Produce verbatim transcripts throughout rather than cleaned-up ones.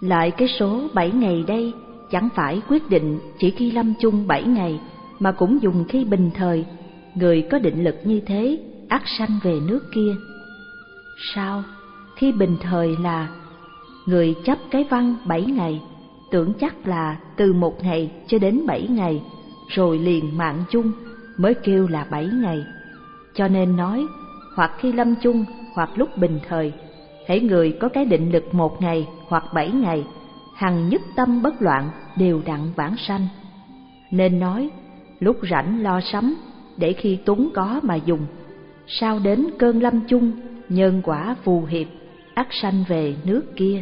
Lại cái số bảy ngày đây chẳng phải quyết định chỉ khi lâm chung bảy ngày, mà cũng dùng khi bình thời. Người có định lực như thế ắt sanh về nước kia. Sao? Khi bình thời là người chấp cái văn bảy ngày, tưởng chắc là từ một ngày cho đến bảy ngày, rồi liền mạng chung mới kêu là bảy ngày. Cho nên nói, hoặc khi lâm chung hoặc lúc bình thời, hễ người có cái định lực một ngày hoặc bảy ngày, hằng nhất tâm bất loạn, đều đặn vãng sanh. Nên nói, lúc rảnh lo sắm, để khi túng có mà dùng. Sao đến cơn lâm chung, nhân quả phù hiệp, ắt sanh về nước kia.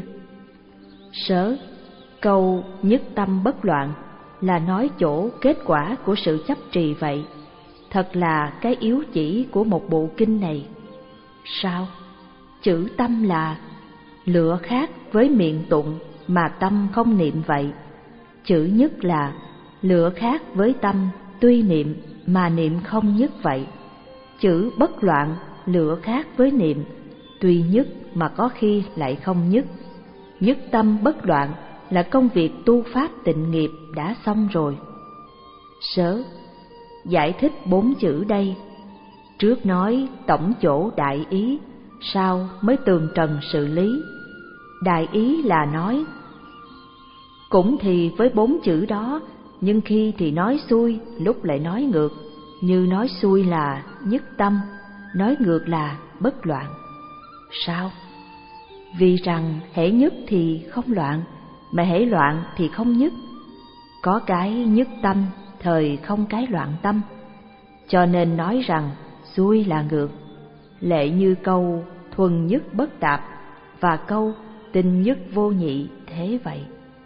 Sớ, câu nhất tâm bất loạn là nói chỗ kết quả của sự chấp trì vậy. Thật là cái yếu chỉ của một bộ kinh này. Sao? Chữ tâm là lựa khác với miệng tụng mà tâm không niệm vậy. Chữ nhất là lựa khác với tâm tuy niệm mà niệm không nhất vậy. Chữ bất loạn lựa khác với niệm tuy nhất mà có khi lại không nhất. Nhất tâm bất loạn là công việc tu pháp tịnh nghiệp đã xong rồi. Sớ, giải thích bốn chữ đây. Trước nói tổng chỗ đại ý, sau mới tường trần sự lý. Đại ý là nói, cũng thì với bốn chữ đó, nhưng khi thì nói xuôi, lúc lại nói ngược. Như nói xuôi là nhất tâm, nói ngược là bất loạn. Sao? Vì rằng hễ nhất thì không loạn, mà hễ loạn thì không nhất. Có cái nhất tâm, thời không cái loạn tâm. Cho nên nói rằng xuôi là ngược. Lệ như câu thuần nhất bất tạp và câu tinh nhất vô nhị thế vậy.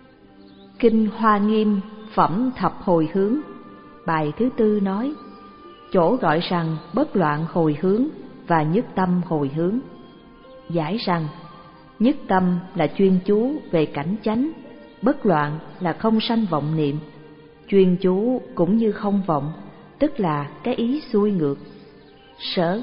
Kinh Hoa Nghiêm phẩm thập hồi hướng, bài thứ tư nói, chỗ gọi rằng bất loạn hồi hướng và nhất tâm hồi hướng. Giải rằng nhất tâm là chuyên chú về cảnh chánh, bất loạn là không sanh vọng niệm. Chuyên chú cũng như không vọng, tức là cái ý xuôi ngược. Sở,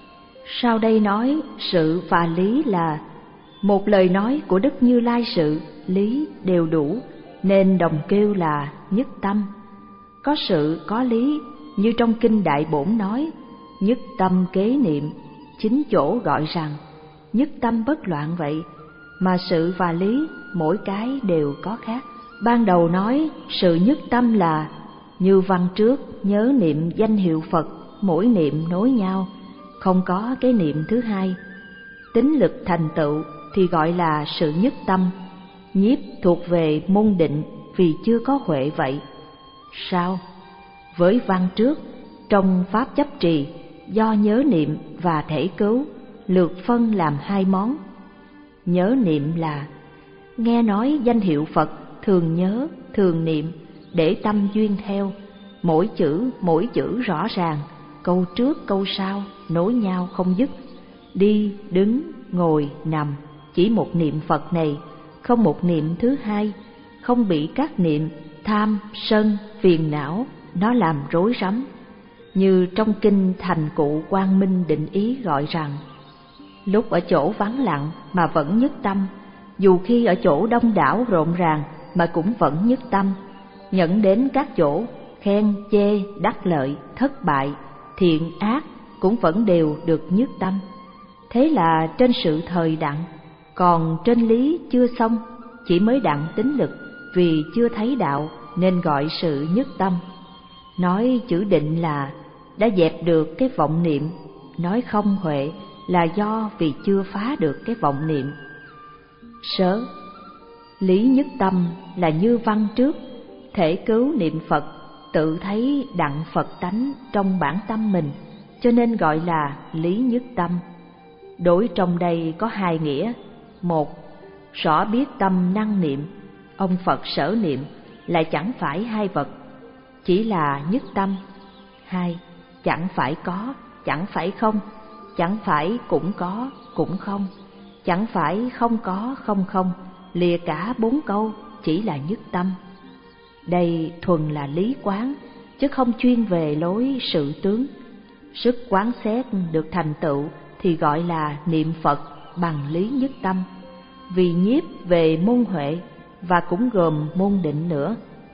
sau đây nói sự và lý là một lời nói của Đức Như Lai, sự, lý đều đủ, nên đồng kêu là nhất tâm. Có sự có lý, như trong kinh Đại Bổn nói, nhất tâm kế niệm, chính chỗ gọi rằng nhất tâm bất loạn vậy. Mà sự và lý mỗi cái đều có khác. Ban đầu nói sự nhất tâm là như văn trước nhớ niệm danh hiệu Phật, mỗi niệm nối nhau, không có cái niệm thứ hai. Tính lực thành tựu thì gọi là sự nhất tâm. Nhiếp thuộc về môn định vì chưa có huệ vậy. Sao? Với văn trước, trong pháp chấp trì, do nhớ niệm và thể cứu, lược phân làm hai món. Nhớ niệm là nghe nói danh hiệu Phật, thường nhớ, thường niệm, để tâm duyên theo, mỗi chữ mỗi chữ rõ ràng, câu trước câu sau nối nhau không dứt. Đi, đứng, ngồi, nằm, chỉ một niệm Phật này, không một niệm thứ hai, không bị các niệm tham, sân, phiền não nó làm rối rắm. Như trong kinh Thành Cụ Quang Minh Định Ý gọi rằng, lúc ở chỗ vắng lặng mà vẫn nhất tâm, dù khi ở chỗ đông đảo rộn ràng mà cũng vẫn nhất tâm. Nhận đến các chỗ khen, chê, đắc lợi, thất bại, thiện, ác cũng vẫn đều được nhất tâm. Thế là trên sự thời đặng, còn trên lý chưa xong, chỉ mới đặng tính lực, vì chưa thấy đạo nên gọi sự nhất tâm. Nói chữ định là đã dẹp được cái vọng niệm, nói không huệ là do vì chưa phá được cái vọng niệm. Sớ, lý nhất tâm là như văn trước, thể cứu niệm Phật, tự thấy đặng Phật tánh trong bản tâm mình, cho nên gọi là lý nhất tâm. Đối trong đây có hai nghĩa. Một, rõ biết tâm năng niệm, ông Phật sở niệm lại chẳng phải hai vật, chỉ là nhất tâm. Hai, chẳng phải có, chẳng phải không, chẳng phải cũng có, cũng không, chẳng phải không có, không không, lìa cả bốn câu chỉ là nhất tâm. Đây thuần là lý quán, chứ không chuyên về lối sự tướng. Sức quán xét được thành tựu thì gọi là niệm Phật bằng lý nhất tâm. vì nhiếp về môn huệ và cũng gồm môn định nữa.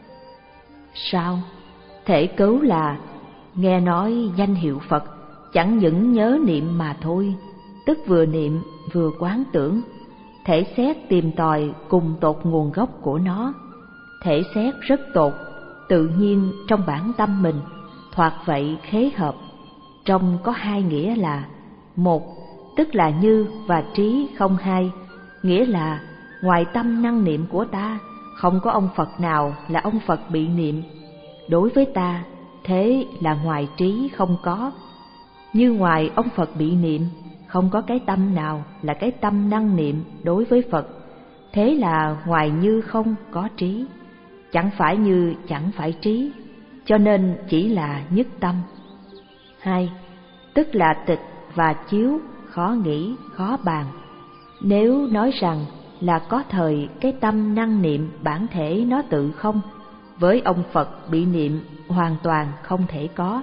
Sao? Thể cớ là nghe nói danh hiệu Phật chẳng những nhớ niệm mà thôi, tức vừa niệm vừa quán tưởng, thể xét tìm tòi cùng tột nguồn gốc của nó. Thể xét rất tột, tự nhiên trong bản tâm mình, thoạt vậy khế hợp. Trong có hai nghĩa là: một, tức là như và trí không hai, nghĩa là ngoài tâm năng niệm của ta, không có ông Phật nào là ông Phật bị niệm. Đối với ta, thế là ngoài trí không có. Như ngoài ông Phật bị niệm, không có cái tâm nào là cái tâm năng niệm đối với Phật. Thế là ngoài như không có trí, chẳng phải như chẳng phải trí, cho nên chỉ là nhất tâm. Hai, tức là tịch và chiếu, khó nghĩ, khó bàn. Nếu nói rằng là có thời cái tâm năng niệm bản thể nó tự không, với ông Phật bị niệm hoàn toàn không thể có.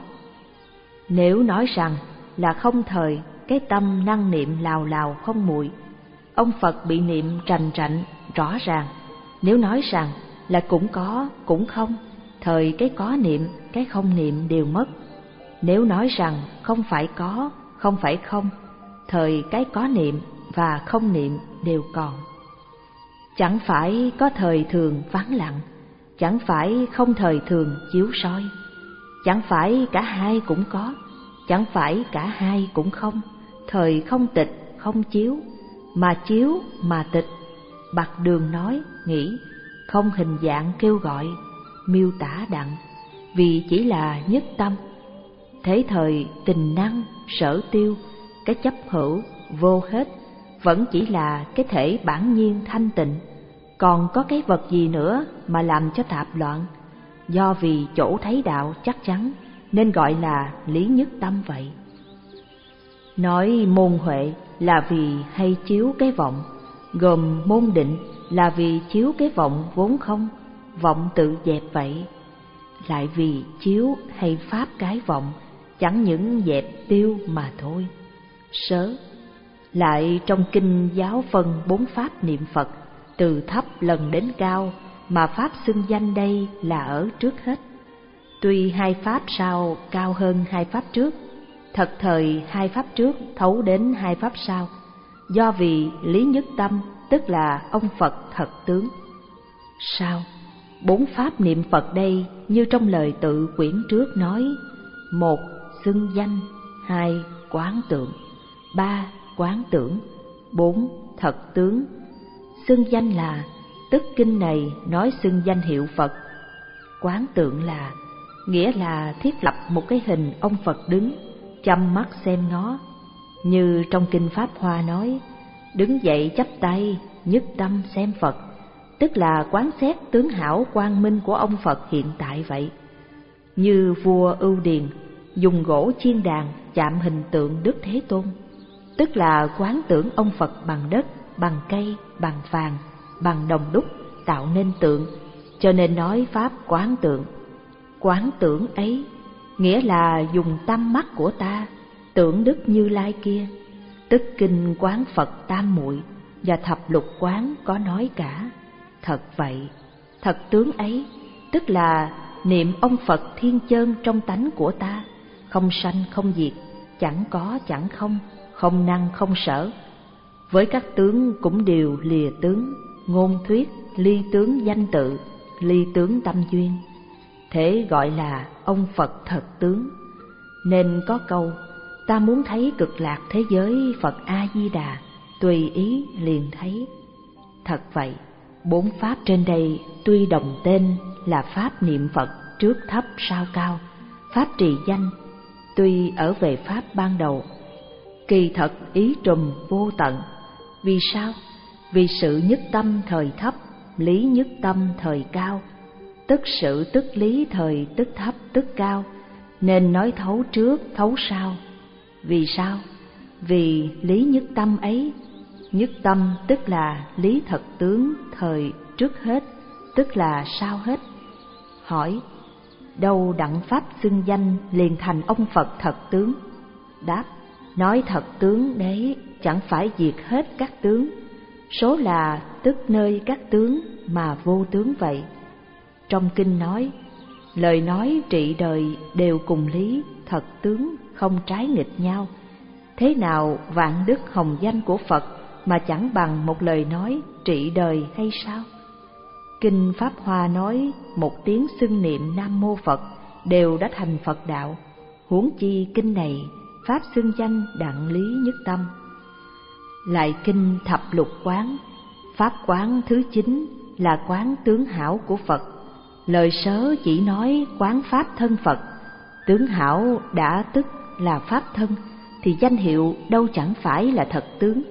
Nếu nói rằng là không thời cái tâm năng niệm lào lào không muội, ông Phật bị niệm trành trạnh rõ ràng. Nếu nói rằng là cũng có cũng không, thời cái có niệm cái không niệm đều mất. Nếu nói rằng không phải có không phải không, thời cái có niệm và không niệm đều còn. Chẳng phải có thời thường vắng lặng, chẳng phải không thời thường chiếu soi, chẳng phải cả hai cũng có, chẳng phải cả hai cũng không, thời không tịch không chiếu, mà chiếu mà tịch, bặt đường nói nghĩ, không hình dạng kêu gọi, miêu tả đặng, vì chỉ là nhất tâm. Thế thời tình năng, sở tiêu, cái chấp hữu, vô hết, vẫn chỉ là cái thể bản nhiên thanh tịnh. Còn có cái vật gì nữa mà làm cho tạp loạn? Do vì chỗ thấy đạo chắc chắn, nên gọi là lý nhất tâm vậy. Nói môn huệ là vì hay chiếu cái vọng, gồm môn định là vì chiếu cái vọng vốn không, vọng tự dẹp vậy. Lại vì chiếu hay pháp cái vọng, chẳng những dẹp tiêu mà thôi. Sớ, lại trong kinh giáo phân bốn pháp niệm Phật, từ thấp lần đến cao, mà pháp xưng danh đây là ở trước hết. Tuy hai pháp sau cao hơn hai pháp trước, thật thời hai pháp trước thấu đến hai pháp sau, do vì lý nhất tâm tức là ông Phật thật tướng. Sao? Bốn pháp niệm Phật đây như trong lời tự quyển trước nói: một, xưng danh; hai, quán tượng; ba, quán tưởng; bốn, thật tướng. Xưng danh là tức kinh này nói xưng danh hiệu Phật. Quán tượng là nghĩa là thiết lập một cái hình ông Phật đứng, chăm mắt xem nó. Như trong kinh Pháp Hoa nói: đứng dậy chắp tay, nhất tâm xem Phật, tức là quán xét tướng hảo quang minh của ông Phật hiện tại vậy. Như vua Ưu Điền dùng gỗ chiên đàn chạm hình tượng Đức Thế Tôn, tức là quán tưởng ông Phật bằng đất, bằng cây, bằng vàng, bằng đồng đúc tạo nên tượng, cho nên nói pháp quán tượng. Quán tưởng ấy nghĩa là dùng tâm mắt của ta tưởng Đức Như Lai kia, tức kinh quán Phật tam muội và thập lục quán có nói cả. Thật vậy, thật tướng ấy tức là niệm ông Phật thiên chơn trong tánh của ta, không sanh không diệt, chẳng có chẳng không, không năng không sở. Với các tướng cũng đều lìa tướng, ngôn thuyết, ly tướng danh tự, ly tướng tâm duyên. Thế gọi là ông Phật thật tướng. Nên có câu: ta muốn thấy cực lạc thế giới Phật A-di-đà, tùy ý liền thấy. Thật vậy, bốn pháp trên đây tuy đồng tên là pháp niệm Phật trước thấp sau cao, pháp trì danh, tuy ở về pháp ban đầu, kỳ thật ý trùm vô tận. Vì sao? Vì sự nhất tâm thời thấp, lý nhất tâm thời cao, tức sự tức lý thời tức thấp tức cao, nên nói thấu trước thấu sau. Vì sao? Vì lý nhất tâm ấy, nhất tâm tức là lý thật tướng thời trước hết, tức là sau hết. Hỏi: đâu đặng pháp xưng danh liền thành ông Phật thật tướng? Đáp: nói thật tướng đấy chẳng phải diệt hết các tướng, số là tức nơi các tướng mà vô tướng vậy. Trong kinh nói, lời nói trị đời đều cùng lý, thật tướng không trái nghịch nhau. Thế nào vạn đức hồng danh của Phật mà chẳng bằng một lời nói trị đời hay sao? Kinh Pháp Hoa nói một tiếng xưng niệm Nam Mô Phật đều đã thành Phật đạo, huống chi kinh này Pháp xưng danh đặng lý nhất tâm. Lại kinh Thập Lục Quán, Pháp quán thứ chín là quán tướng hảo của Phật. Lời sớ chỉ nói quán Pháp thân Phật, tướng hảo đã tức là Pháp thân, thì danh hiệu đâu chẳng phải là thật tướng.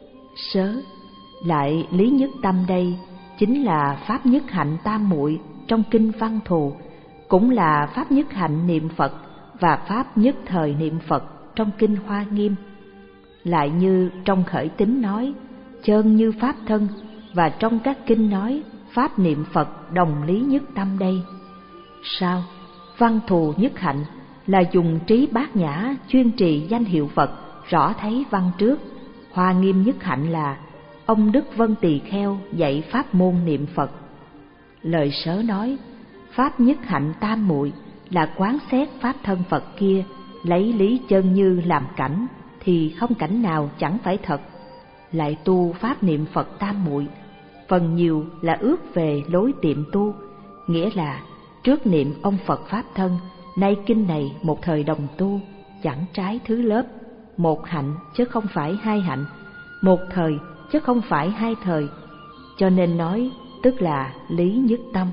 Sớ lại lý nhất tâm đây chính là Pháp nhất hạnh tam muội trong kinh Văn Thù, cũng là Pháp nhất hạnh niệm Phật và Pháp nhất thời niệm Phật trong kinh Hoa Nghiêm. Lại như trong Khởi Tín nói chơn như Pháp thân, và trong các kinh nói Pháp niệm Phật đồng lý nhất tâm đây. Sao? Văn Thù nhất hạnh là dùng trí bát nhã chuyên trì danh hiệu Phật, rõ thấy văn trước. Hoa Nghiêm nhất hạnh là ông Đức Vân Tỳ Kheo dạy pháp môn niệm Phật. Lời sớ nói Pháp nhất hạnh tam muội là quán xét Pháp thân Phật kia, lấy lý chân như làm cảnh, thì không cảnh nào chẳng phải thật. Lại tu Pháp niệm Phật tam muội, phần nhiều là ước về lối tiệm tu, nghĩa là trước niệm ông Phật Pháp thân, nay kinh này một thời đồng tu, chẳng trái thứ lớp, một hạnh chứ không phải hai hạnh, một thời chứ không phải hai thời, cho nên nói tức là lý nhất tâm.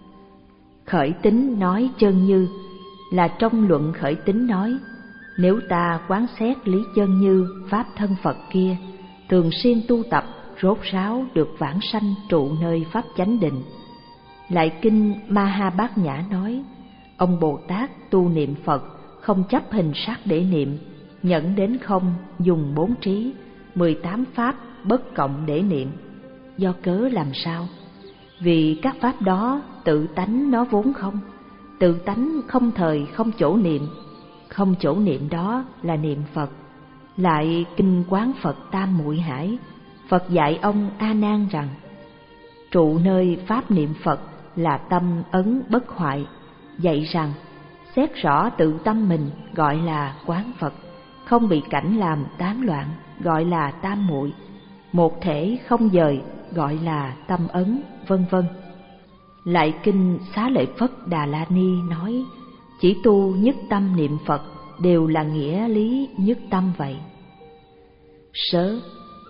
Khởi Tín nói chân như là trong luận Khởi Tín nói, nếu ta quán xét lý chân như Pháp thân Phật kia, thường xuyên tu tập, rốt ráo được vãng sanh trụ nơi Pháp chánh định. Lại kinh Ma Ha Bát Nhã nói, ông Bồ Tát tu niệm Phật không chấp hình sắc để niệm, nhẫn đến không dùng bốn trí, mười tám pháp bất cộng để niệm. Do cớ làm sao? Vì các pháp đó tự tánh nó vốn không, tự tánh không thời không chỗ niệm, không chỗ niệm đó là niệm Phật. Lại kinh Quán Phật Tam Muội Hải, Phật dạy ông A Nan rằng trụ nơi pháp niệm Phật là tâm ấn bất hoại, dạy rằng xét rõ tự tâm mình gọi là quán Phật, không bị cảnh làm tán loạn gọi là tam muội, một thể không dời gọi là tâm ấn, vân vân. Lại kinh Xá Lợi Phất Đà La Ni nói chỉ tu nhất tâm niệm Phật đều là nghĩa lý nhất tâm vậy. Sớ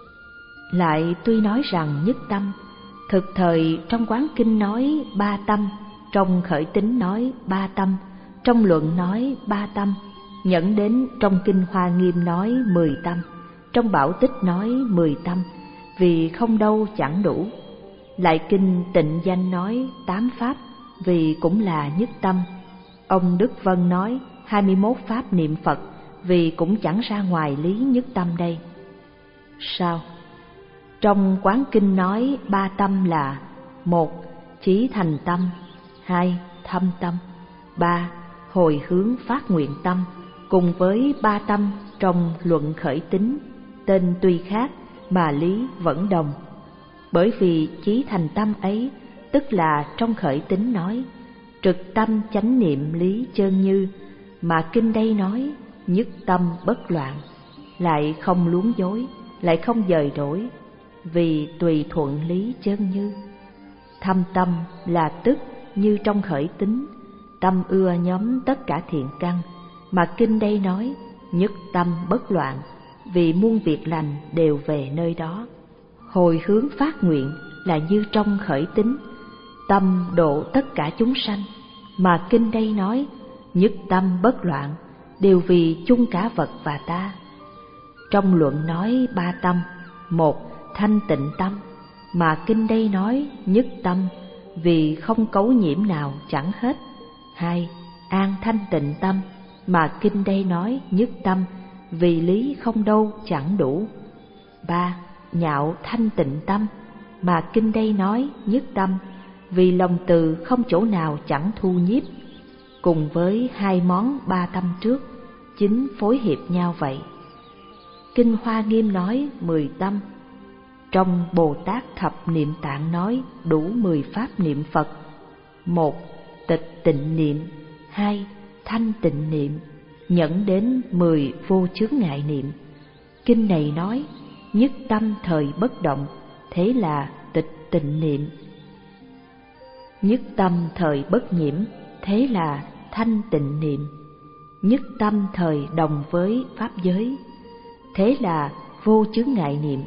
lại tuy nói rằng nhất tâm, thực thời trong Quán Kinh nói ba tâm, trong Khởi Tín nói ba tâm, trong luận nói ba tâm, nhẫn đến trong kinh Hoa Nghiêm nói mười tâm, trong Bảo Tích nói mười tâm, vì không đâu chẳng đủ. Lại kinh Tịnh Danh nói tám pháp, vì cũng là nhất tâm. Ông Đức Vân nói hai mươi mốt pháp niệm Phật, vì cũng chẳng ra ngoài lý nhất tâm đây. Sao? Trong Quán Kinh nói ba tâm là: một, chí thành tâm; hai, thâm tâm; ba, hồi hướng phát nguyện tâm, cùng với ba tâm trong luận Khởi Tín, tên tuy khác mà lý vẫn đồng. Bởi vì chí thành tâm ấy, tức là trong Khởi Tín nói trực tâm chánh niệm lý chân như, mà kinh đây nói nhất tâm bất loạn, lại không luống dối, lại không dời đổi, vì tùy thuận lý chân như. Thâm tâm là tức như trong Khởi Tín, tâm ưa nhóm tất cả thiện căn, mà kinh đây nói nhất tâm bất loạn, vì muôn việc lành đều về nơi đó. Hồi hướng phát nguyện là như trong Khởi Tín, tâm độ tất cả chúng sanh, mà kinh đây nói nhất tâm bất loạn, đều vì chung cả vật và ta. Trong luận nói ba tâm: một, thanh tịnh tâm, mà kinh đây nói nhất tâm, vì không cấu nhiễm nào chẳng hết. Hai, an thanh tịnh tâm, mà kinh đây nói nhất tâm, vì lý không đâu chẳng đủ. Ba, nhạo thanh tịnh tâm, mà kinh đây nói nhất tâm, vì lòng từ không chỗ nào chẳng thu nhiếp. Cùng với hai món ba tâm trước, chính phối hiệp nhau vậy. Kinh Hoa Nghiêm nói mười tâm, Trong Bồ Tát Thập Niệm Tạng nói đủ mười pháp niệm Phật: một. Tịch tịnh niệm. Hai. Thanh tịnh niệm, nhẫn đến mười vô chướng ngại niệm. Kinh này nói nhất tâm thời bất động, thế là tịch tịnh niệm. Nhất tâm thời bất nhiễm, thế là thanh tịnh niệm. Nhất tâm thời đồng với pháp giới, thế là vô chướng ngại niệm.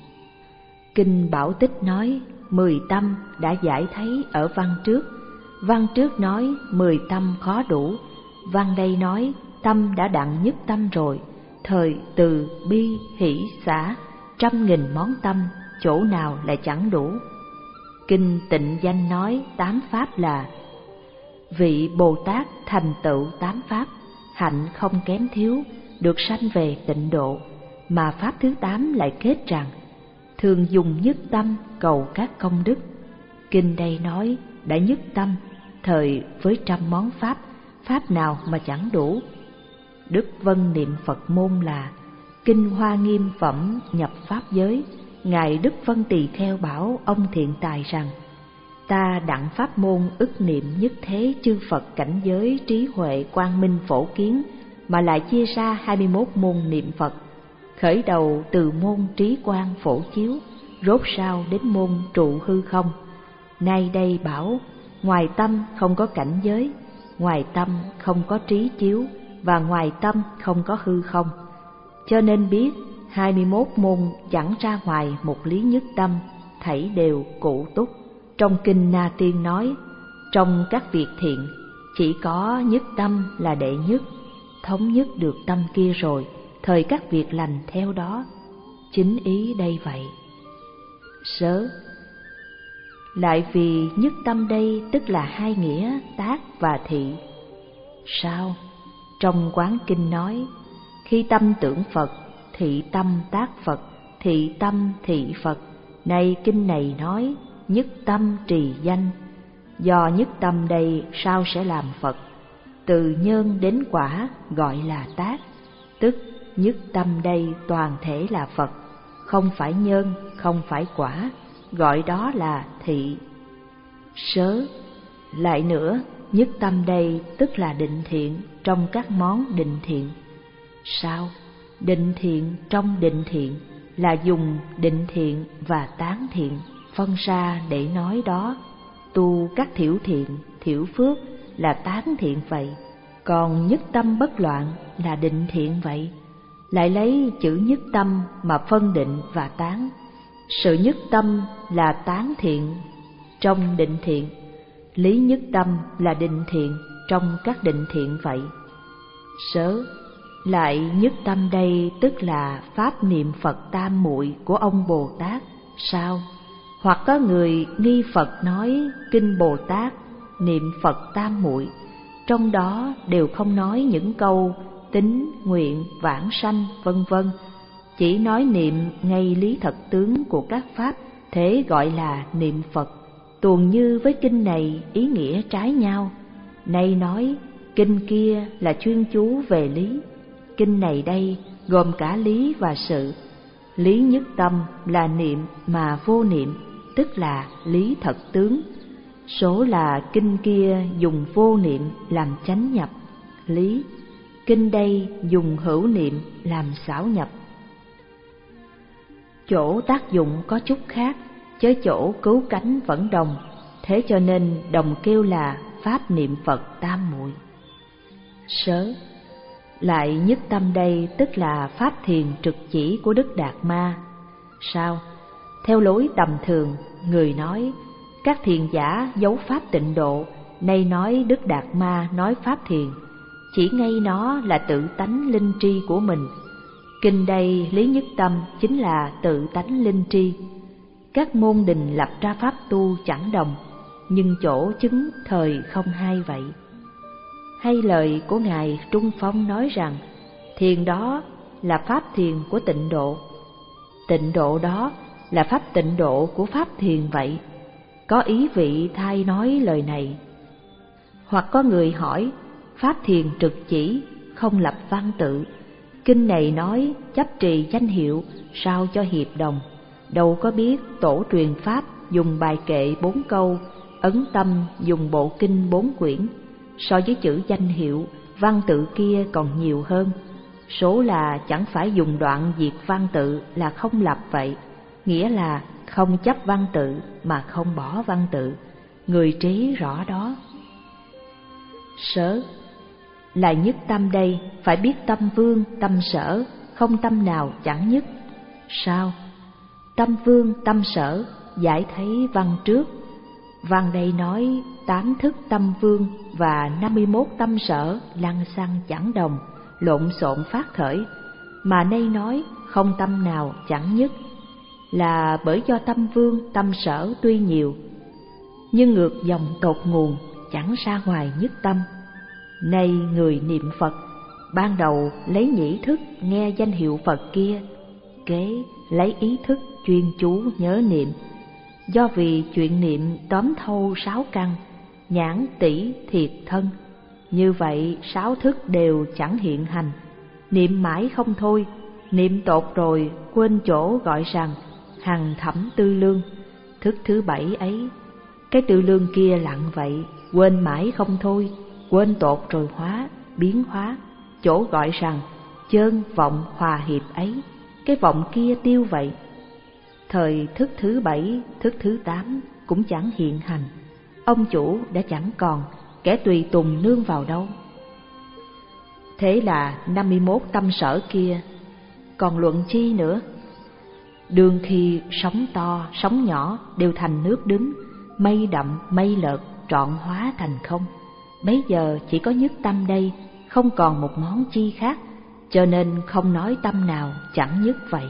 Kinh Bảo Tích nói mười tâm đã giải thấy ở văn trước. Văn trước nói mười tâm khó đủ, văn đây nói tâm đã đặng nhất tâm rồi, thời từ bi hỷ xả trăm nghìn món tâm, chỗ nào lại chẳng đủ. Kinh Tịnh Danh nói tám pháp là: vị Bồ Tát thành tựu tám pháp, hạnh không kém thiếu, được sanh về tịnh độ. Mà pháp thứ tám lại kết rằng thường dùng nhất tâm cầu các công đức. Kinh đây nói đã nhất tâm, thời với trăm món pháp, pháp nào mà chẳng đủ. Đức Vân niệm Phật môn là Kinh Hoa Nghiêm Phẩm nhập pháp giới. Ngài Đức Vân Tỳ Kheo bảo ông Thiện Tài rằng: ta đặng pháp môn ức niệm nhất thế chư Phật cảnh giới trí huệ quang minh phổ kiến, mà lại chia ra hai mươi mốt môn niệm Phật, khởi đầu từ môn trí quang phổ chiếu, rốt rao đến môn trụ hư không. Nay đây bảo ngoài tâm không có cảnh giới, ngoài tâm không có trí chiếu, và ngoài tâm không có hư không. Cho nên biết hai mươi mốt môn chẳng ra ngoài một lý nhất tâm, thảy đều cụ túc. Trong Kinh Na Tiên nói trong các việc thiện chỉ có nhất tâm là đệ nhất, thống nhất được tâm kia rồi, thời các việc lành theo đó. Chính ý đây vậy. Sớ lại vì nhất tâm đây tức là hai nghĩa tác và thị. Sao? Trong Quán Kinh nói khi tâm tưởng Phật, thị tâm tác Phật, thị tâm thị Phật. Nay kinh này nói nhất tâm trì danh, do nhất tâm đây sao sẽ làm Phật. Từ nhân đến quả gọi là tác, tức nhất tâm đây toàn thể là Phật, không phải nhân, không phải quả, gọi đó là thị. Sớ lại nữa, nhất tâm đây tức là định thiện trong các món định thiện. Sao? Định thiện trong định thiện là dùng định thiện và tán thiện phân ra để nói đó. Tu các thiểu thiện, thiểu phước là tán thiện vậy, còn nhất tâm bất loạn là định thiện vậy. Lại lấy chữ nhất tâm mà phân định và tán. Sự nhất tâm là tán thiện trong định thiện, lý nhất tâm là định thiện trong các định thiện vậy. Sớ lại nhất tâm đây tức là pháp niệm Phật tam muội của ông Bồ Tát. Sao? Hoặc có người nghi Phật nói kinh Bồ Tát niệm Phật tam muội, trong đó đều không nói những câu tín, nguyện, vãng sanh vân vân, chỉ nói niệm ngay lý thật tướng của các pháp, thế gọi là niệm Phật. Tuồn như với kinh này ý nghĩa trái nhau. Nay nói kinh kia là chuyên chú về lý, kinh này đây gồm cả lý và sự. Lý nhất tâm là niệm mà vô niệm, tức là lý thật tướng. Số là kinh kia dùng vô niệm làm chánh nhập lý, kinh đây dùng hữu niệm làm xảo nhập. Chỗ tác dụng có chút khác, chớ chỗ cứu cánh vẫn đồng, thế cho nên đồng kêu là pháp niệm Phật tam muội. Sớ lại nhất tâm đây tức là pháp thiền trực chỉ của Đức Đạt Ma. Sao? Theo lối tầm thường, người nói các thiền giả giấu pháp tịnh độ, nay nói Đức Đạt Ma nói pháp thiền, chỉ ngay nó là tự tánh linh tri của mình. Kinh đây lý nhất tâm chính là tự tánh linh tri. Các môn đình lập ra pháp tu chẳng đồng, nhưng chỗ chứng thời không hai vậy. Hay lời của Ngài Trung Phong nói rằng thiền đó là pháp thiền của tịnh độ, tịnh độ đó là pháp tịnh độ của pháp thiền vậy. Có ý vị thay nói lời này. Hoặc có người hỏi pháp thiền trực chỉ không lập văn tự, kinh này nói chấp trì danh hiệu sao cho hiệp đồng. đâu có biết tổ truyền pháp dùng bài kệ bốn câu, ấn tâm dùng bộ kinh bốn quyển. So với chữ danh hiệu, văn tự kia còn nhiều hơn. Số là chẳng phải dùng đoạn diệt văn tự là không lập vậy, nghĩa là không chấp văn tự mà không bỏ văn tự. Người trí rõ đó. Sở là nhất tâm đây, phải biết tâm vương, tâm sở, không tâm nào chẳng nhất. Sao? Tâm vương, tâm sở, giải thấy văn trước. Văn đây nói tám thức tâm vương và năm mươi mốt tâm sở lăng xăng chẳng đồng, lộn xộn phát khởi, mà nay nói không tâm nào chẳng nhất, là bởi do tâm vương, tâm sở tuy nhiều, nhưng ngược dòng tột nguồn, chẳng ra ngoài nhất tâm. Nay người niệm Phật, ban đầu lấy nhĩ thức nghe danh hiệu Phật kia, kế lấy ý thức chuyên chú nhớ niệm. Do vì chuyện niệm tóm thâu sáu căn, nhãn tỷ thiệt thân, như vậy sáu thức đều chẳng hiện hành. Niệm mãi không thôi, niệm tột rồi quên chỗ gọi rằng hằng thẩm tư lương. Thức thứ bảy ấy, cái tư lương kia lặng vậy, quên mãi không thôi, quên tột rồi hóa, biến hóa, chỗ gọi rằng chơn vọng hòa hiệp ấy, cái vọng kia tiêu vậy. Thời thức thứ bảy, thức thứ tám cũng chẳng hiện hành, ông chủ đã chẳng còn, kẻ tùy tùng nương vào đâu. Thế là năm mươi mốt tâm sở kia còn luận chi nữa? Đương khi sóng to, sóng nhỏ đều thành nước đứng, mây đậm, mây lợt, trọn hóa thành không. Bấy giờ chỉ có nhất tâm đây, không còn một món chi khác, cho nên không nói tâm nào chẳng nhất vậy.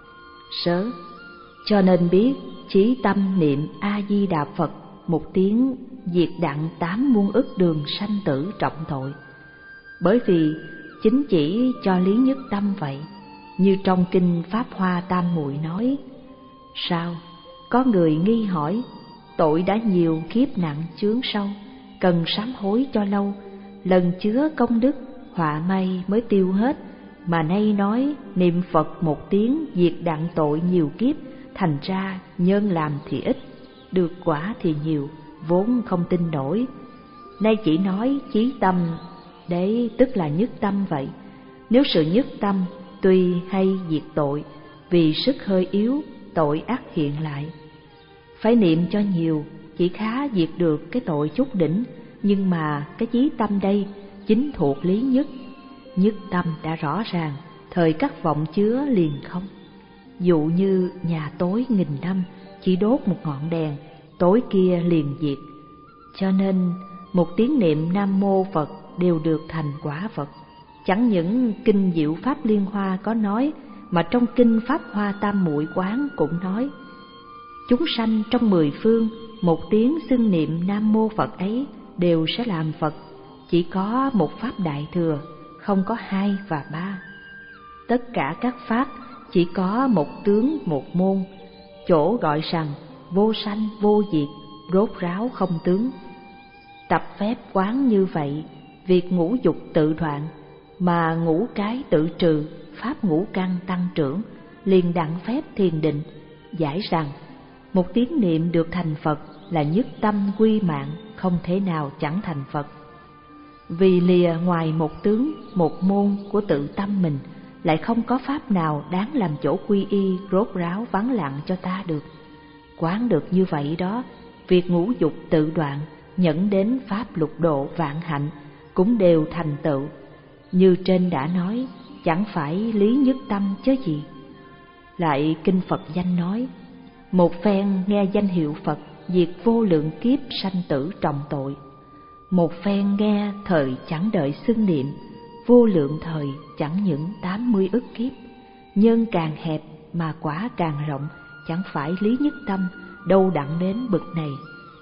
Sớ, cho nên biết chí tâm niệm A-di-đà Phật một tiếng diệt đặng tám muôn ức đường sanh tử trọng tội. Bởi vì chính chỉ cho lý nhất tâm vậy, như trong kinh Pháp Hoa Tam Muội nói. Sao? Có người nghi hỏi, tội đã nhiều kiếp nặng chướng sâu, cần sám hối cho lâu, lần chứa công đức, họa may mới tiêu hết, mà nay nói niệm Phật một tiếng diệt đặng tội nhiều kiếp, thành ra nhân làm thì ít, được quả thì nhiều, vốn không tin nổi. Nay chỉ nói chí tâm, đấy tức là nhất tâm vậy. Nếu sự nhất tâm tuy hay diệt tội, vì sức hơi yếu, tội ắt hiện lại. Phải niệm cho nhiều, chỉ khá diệt được cái tội chút đỉnh, nhưng mà cái chí tâm đây chính thuộc lý nhất. Nhất tâm đã rõ ràng, thời các vọng chứa liền không. Dụ như nhà tối nghìn năm, chỉ đốt một ngọn đèn, tối kia liền diệt. Cho nên một tiếng niệm Nam Mô Phật đều được thành quả Phật. Chẳng những kinh Diệu Pháp Liên Hoa có nói, mà trong kinh Pháp Hoa Tam Muội Quán cũng nói. Chúng sanh trong mười phương, một tiếng xưng niệm Nam Mô Phật ấy đều sẽ làm Phật. Chỉ có một Pháp Đại Thừa, không có hai và ba. Tất cả các Pháp chỉ có một tướng một môn, chỗ gọi rằng vô sanh vô diệt, rốt ráo không tướng. Tập phép quán như vậy, việc ngũ dục tự đoạn, mà ngũ cái tự trừ, pháp ngũ căn tăng trưởng, liền đặng phép thiền định, giải rằng một tiếng niệm được thành Phật là nhất tâm quy mạng, không thể nào chẳng thành Phật. Vì lìa ngoài một tướng, một môn của tự tâm mình, lại không có pháp nào đáng làm chỗ quy y rốt ráo vắng lặng cho ta được. Quán được như vậy đó, việc ngũ dục tự đoạn nhẫn đến pháp lục độ vạn hạnh cũng đều thành tựu. Như trên đã nói, chẳng phải lý nhất tâm chứ gì. Lại kinh Phật danh nói, một phen nghe danh hiệu Phật diệt vô lượng kiếp sanh tử trọng tội. Một phen nghe thời chẳng đợi xưng niệm, vô lượng thời chẳng những tám mươi ức kiếp. Nhân càng hẹp mà quả càng rộng, chẳng phải lý nhất tâm đâu đặng đến bực này.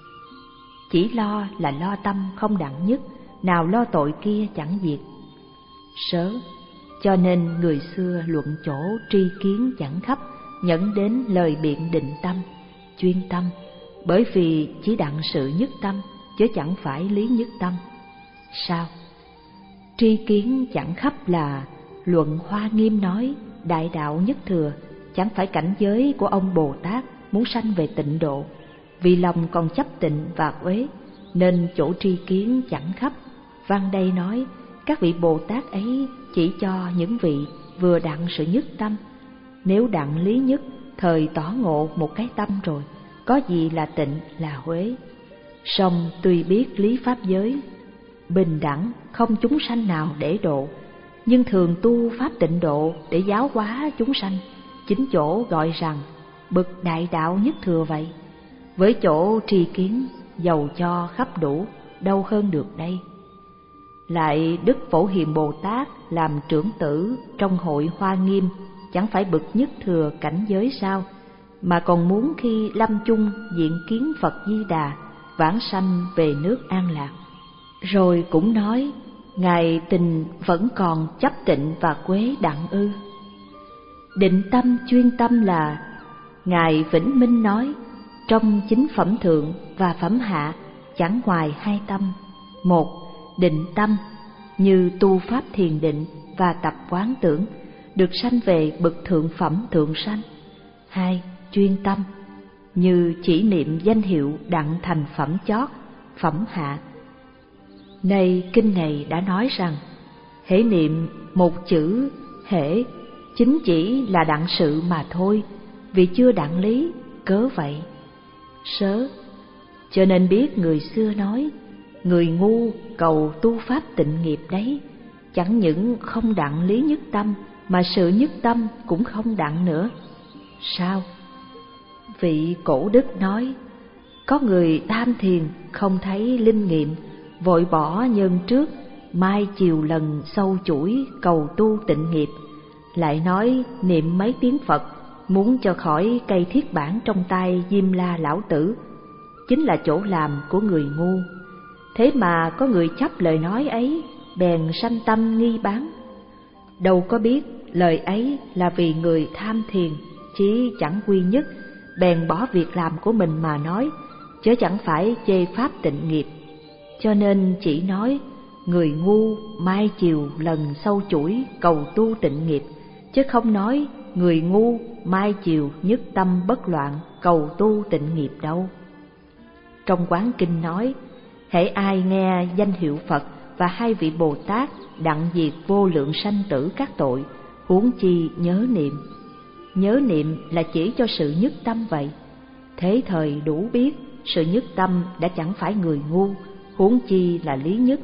Chỉ lo là lo tâm không đặng nhất, nào lo tội kia chẳng diệt. Sớ, cho nên người xưa luận chỗ tri kiến chẳng khắp, nhẫn đến lời biện định tâm, chuyên tâm, bởi vì chỉ đặng sự nhất tâm, chứ chẳng phải lý nhất tâm. Sao? Tri kiến chẳng khắp là luận Hoa Nghiêm nói đại đạo nhất thừa, chẳng phải cảnh giới của ông Bồ Tát muốn sanh về tịnh độ, vì lòng còn chấp tịnh và uế, nên chỗ tri kiến chẳng khắp. Văn đây nói, các vị Bồ Tát ấy chỉ cho những vị vừa đặng sự nhất tâm. Nếu đặng lý nhất, thời tỏ ngộ một cái tâm rồi, có gì là tịnh là uế. Song tuy biết lý pháp giới bình đẳng, không chúng sanh nào để độ, nhưng thường tu pháp tịnh độ để giáo hóa chúng sanh, chính chỗ gọi rằng bậc đại đạo nhất thừa vậy. Với chỗ tri kiến, dầu cho khắp đủ, đâu hơn được đây. Lại Đức Phổ Hiền Bồ Tát làm trưởng tử trong hội Hoa Nghiêm, chẳng phải bậc nhất thừa cảnh giới sao, mà còn muốn khi lâm chung diện kiến Phật Di Đà, vãng sanh về nước an lạc. Rồi cũng nói, Ngài tình vẫn còn chấp tịnh và quế đặng ư. Định tâm chuyên tâm là, Ngài Vĩnh Minh nói, trong chính phẩm thượng và phẩm hạ chẳng ngoài hai tâm. Một, định tâm, như tu pháp thiền định và tập quán tưởng, được sanh về bậc thượng phẩm thượng sanh. Hai, chuyên tâm, như chỉ niệm danh hiệu đặng thành phẩm chót, phẩm hạ. Nay kinh này đã nói rằng, hễ niệm một chữ hễ, chính chỉ là đặng sự mà thôi, vì chưa đặng lý, cớ vậy. Sớ, cho nên biết người xưa nói, người ngu cầu tu pháp tịnh nghiệp đấy, chẳng những không đặng lý nhất tâm, mà sự nhất tâm cũng không đặng nữa. Sao? Vị Cổ Đức nói, có người tham thiền không thấy linh nghiệm, vội bỏ nhân trước, mai chiều lần sâu chuỗi cầu tu tịnh nghiệp. Lại nói niệm mấy tiếng Phật, muốn cho khỏi cây thiết bản trong tay Diêm La lão tử, chính là chỗ làm của người ngu. Thế mà có người chấp lời nói ấy, bèn sanh tâm nghi bán. Đâu có biết lời ấy là vì người tham thiền, chí chẳng quy nhất, bèn bỏ việc làm của mình mà nói, chứ chẳng phải chê pháp tịnh nghiệp. Cho nên chỉ nói, người ngu mai chiều lần sâu chuỗi cầu tu tịnh nghiệp, chứ không nói người ngu mai chiều nhất tâm bất loạn cầu tu tịnh nghiệp đâu. Trong Quán Kinh nói, hễ ai nghe danh hiệu Phật và hai vị Bồ Tát đặng diệt vô lượng sanh tử các tội, huống chi nhớ niệm. Nhớ niệm là chỉ cho sự nhất tâm vậy. Thế thời đủ biết, sự nhất tâm đã chẳng phải người ngu, huống chi là lý nhất.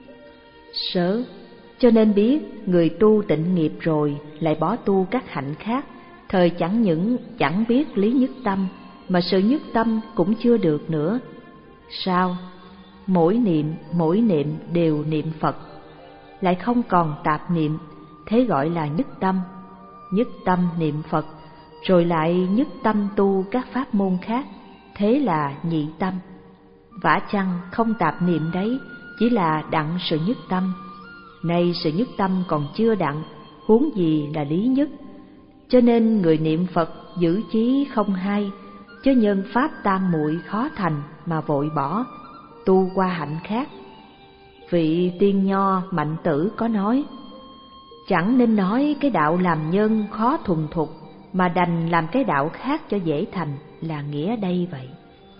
Sớ, cho nên biết người tu tịnh nghiệp rồi lại bỏ tu các hạnh khác, thời chẳng những chẳng biết lý nhất tâm, mà sự nhất tâm cũng chưa được nữa. Sao? Mỗi niệm mỗi niệm đều niệm Phật, lại không còn tạp niệm, thế gọi là nhất tâm. Nhất tâm niệm Phật, rồi lại nhất tâm tu các pháp môn khác, thế là nhị tâm. Vả chăng không tạp niệm đấy, chỉ là đặng sự nhất tâm. Nay sự nhất tâm còn chưa đặng, huống gì là lý nhất. Cho nên người niệm Phật giữ chí không hay, chứ nhân pháp tam muội khó thành mà vội bỏ, tu qua hạnh khác. Vị tiên nho Mạnh Tử có nói, chẳng nên nói cái đạo làm nhân khó thuần thục, mà đành làm cái đạo khác cho dễ thành, là nghĩa đây vậy.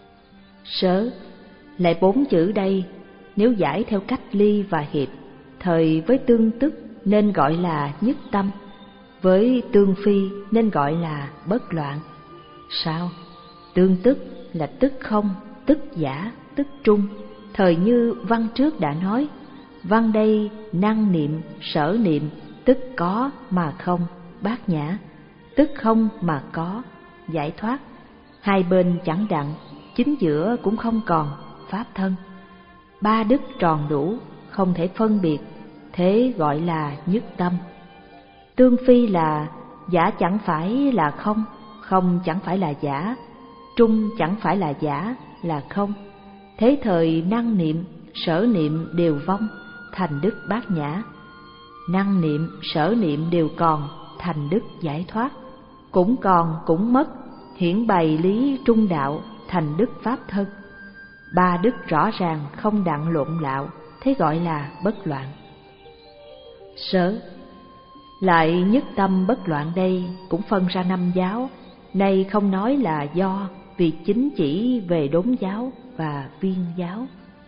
Sớ, lại bốn chữ đây, nếu giải theo cách ly và hiệp, thời với tương tức nên gọi là nhất tâm, với tương phi nên gọi là bất loạn. Sao? Tương tức là tức không, tức giả, tức trung. Thời như văn trước đã nói, văn đây năng niệm, sở niệm, tức có mà không, bát nhã, tức không mà có, giải thoát. Hai bên chẳng đặng, chính giữa cũng không còn, pháp thân. Ba đức tròn đủ, không thể phân biệt, thế gọi là nhất tâm. Tương phi là giả chẳng phải là không, không chẳng phải là giả, trung chẳng phải là giả, là không. Thế thời năng niệm, sở niệm đều vong, thành đức bát nhã. Năng niệm, sở niệm đều còn, thành đức giải thoát. Cũng còn cũng mất, hiển bày lý trung đạo, thành đức pháp thân. Ba đức rõ ràng không đặng lộn lạo, thế gọi là bất loạn. Sở, Lại nhất tâm bất loạn đây cũng phân ra năm giáo, nay không nói là do vì chính chỉ về đốn giáo và viên giáo.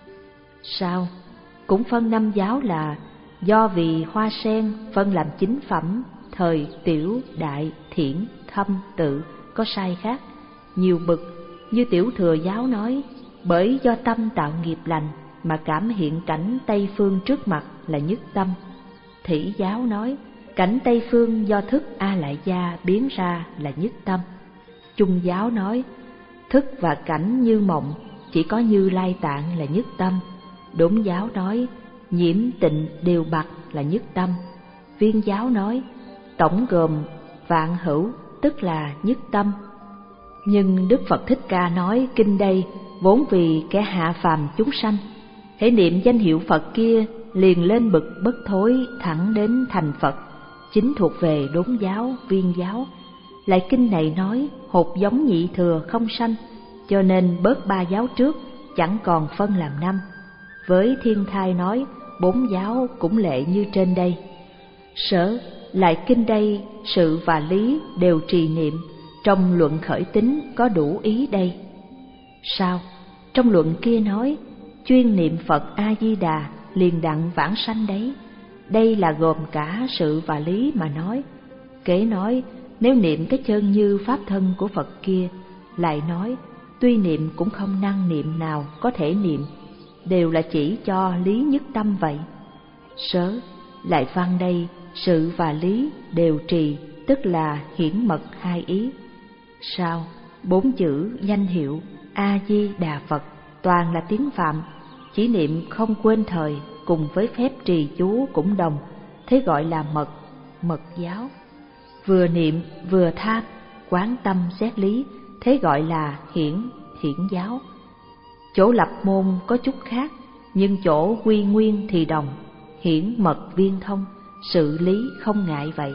Sao? Cũng phân năm giáo là do vì hoa sen phân làm chín phẩm, thời, tiểu, đại, thiển, thâm, tự, có sai khác, nhiều bậc. Như tiểu thừa giáo nói, bởi do tâm tạo nghiệp lành mà cảm hiện cảnh Tây phương trước mặt là nhất tâm. Thủy giáo nói, cảnh Tây phương do thức A Lại Gia biến ra là nhất tâm. Trung giáo nói, thức và cảnh như mộng, chỉ có Như Lai Tạng là nhất tâm. Đốn giáo nói, nhiễm tịnh đều bạc là nhất tâm. Viên giáo nói, tổng gồm vạn hữu tức là nhất tâm. Nhưng Đức Phật Thích Ca nói kinh đây vốn vì kẻ hạ phàm chúng sanh, hễ niệm danh hiệu Phật kia liền lên bậc bất thối thẳng đến thành Phật, chính thuộc về đốn giáo, viên giáo. Lại kinh này nói hột giống nhị thừa không sanh, cho nên bớt ba giáo trước, chẳng còn phân làm năm. Với thiên thai nói bốn giáo cũng lệ như trên đây. Sở lại kinh đây sự và lý đều trì niệm, trong luận khởi tính có đủ ý đây. Sao? Trong luận kia nói chuyên niệm Phật A Di Đà liền đặng vãng sanh đấy. Đây là gồm cả sự và lý mà nói. Kế nói nếu niệm cái chân như pháp thân của Phật kia, lại nói tuy niệm cũng không năng niệm nào có thể niệm, đều là chỉ cho lý nhất tâm vậy. Sớ lại văn đây sự và lý đều trì, tức là hiển mật hai ý. Sao? Bốn chữ danh hiệu A Di Đà Phật toàn là tiếng Phạm, chỉ niệm không quên thời, cùng với phép trì chú cũng đồng, thế gọi là mật, mật giáo. Vừa niệm vừa tham, quán tâm xét lý, thế gọi là hiển, hiển giáo. Chỗ lập môn có chút khác, nhưng chỗ quy nguyên thì đồng, hiển mật viên thông, sự lý không ngại vậy.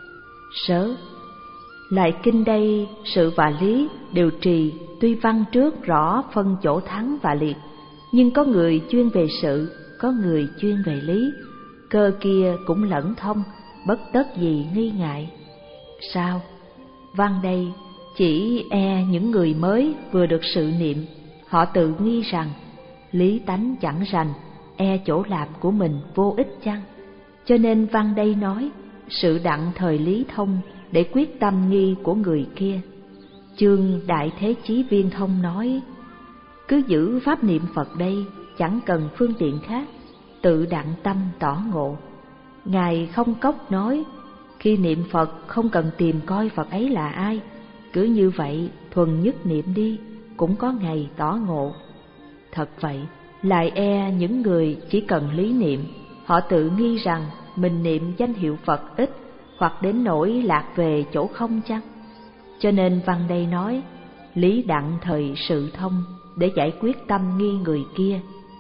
Sớ lại kinh đây sự và lý đều trì, tuy văn trước rõ phân chỗ thắng và liệt, nhưng có người chuyên về sự, có người chuyên về lý, cơ kia cũng lẫn thông, bất tất gì nghi ngại. Sao? Văn đây chỉ e những người mới vừa được sự niệm, họ tự nghi rằng lý tánh chẳng rành, e chỗ làm của mình vô ích chăng? Cho nên văn đây nói sự đặng thời lý thông để quyết tâm nghi của người kia. Chương Đại Thế Chí Viên Thông nói, cứ giữ pháp niệm Phật đây, chẳng cần phương tiện khác, tự đặng tâm tỏ ngộ. Ngài Không Cốc nói, khi niệm Phật không cần tìm coi Phật ấy là ai, cứ như vậy thuần nhất niệm đi, cũng có ngày tỏ ngộ. Thật vậy, lại e những người chỉ cần lý niệm, họ tự nghi rằng mình niệm danh hiệu Phật ít, hoặc đến nỗi lạc về chỗ không chăng? Cho nên văn đây nói, lý đặng thời sự thông, để giải quyết tâm nghi người kia.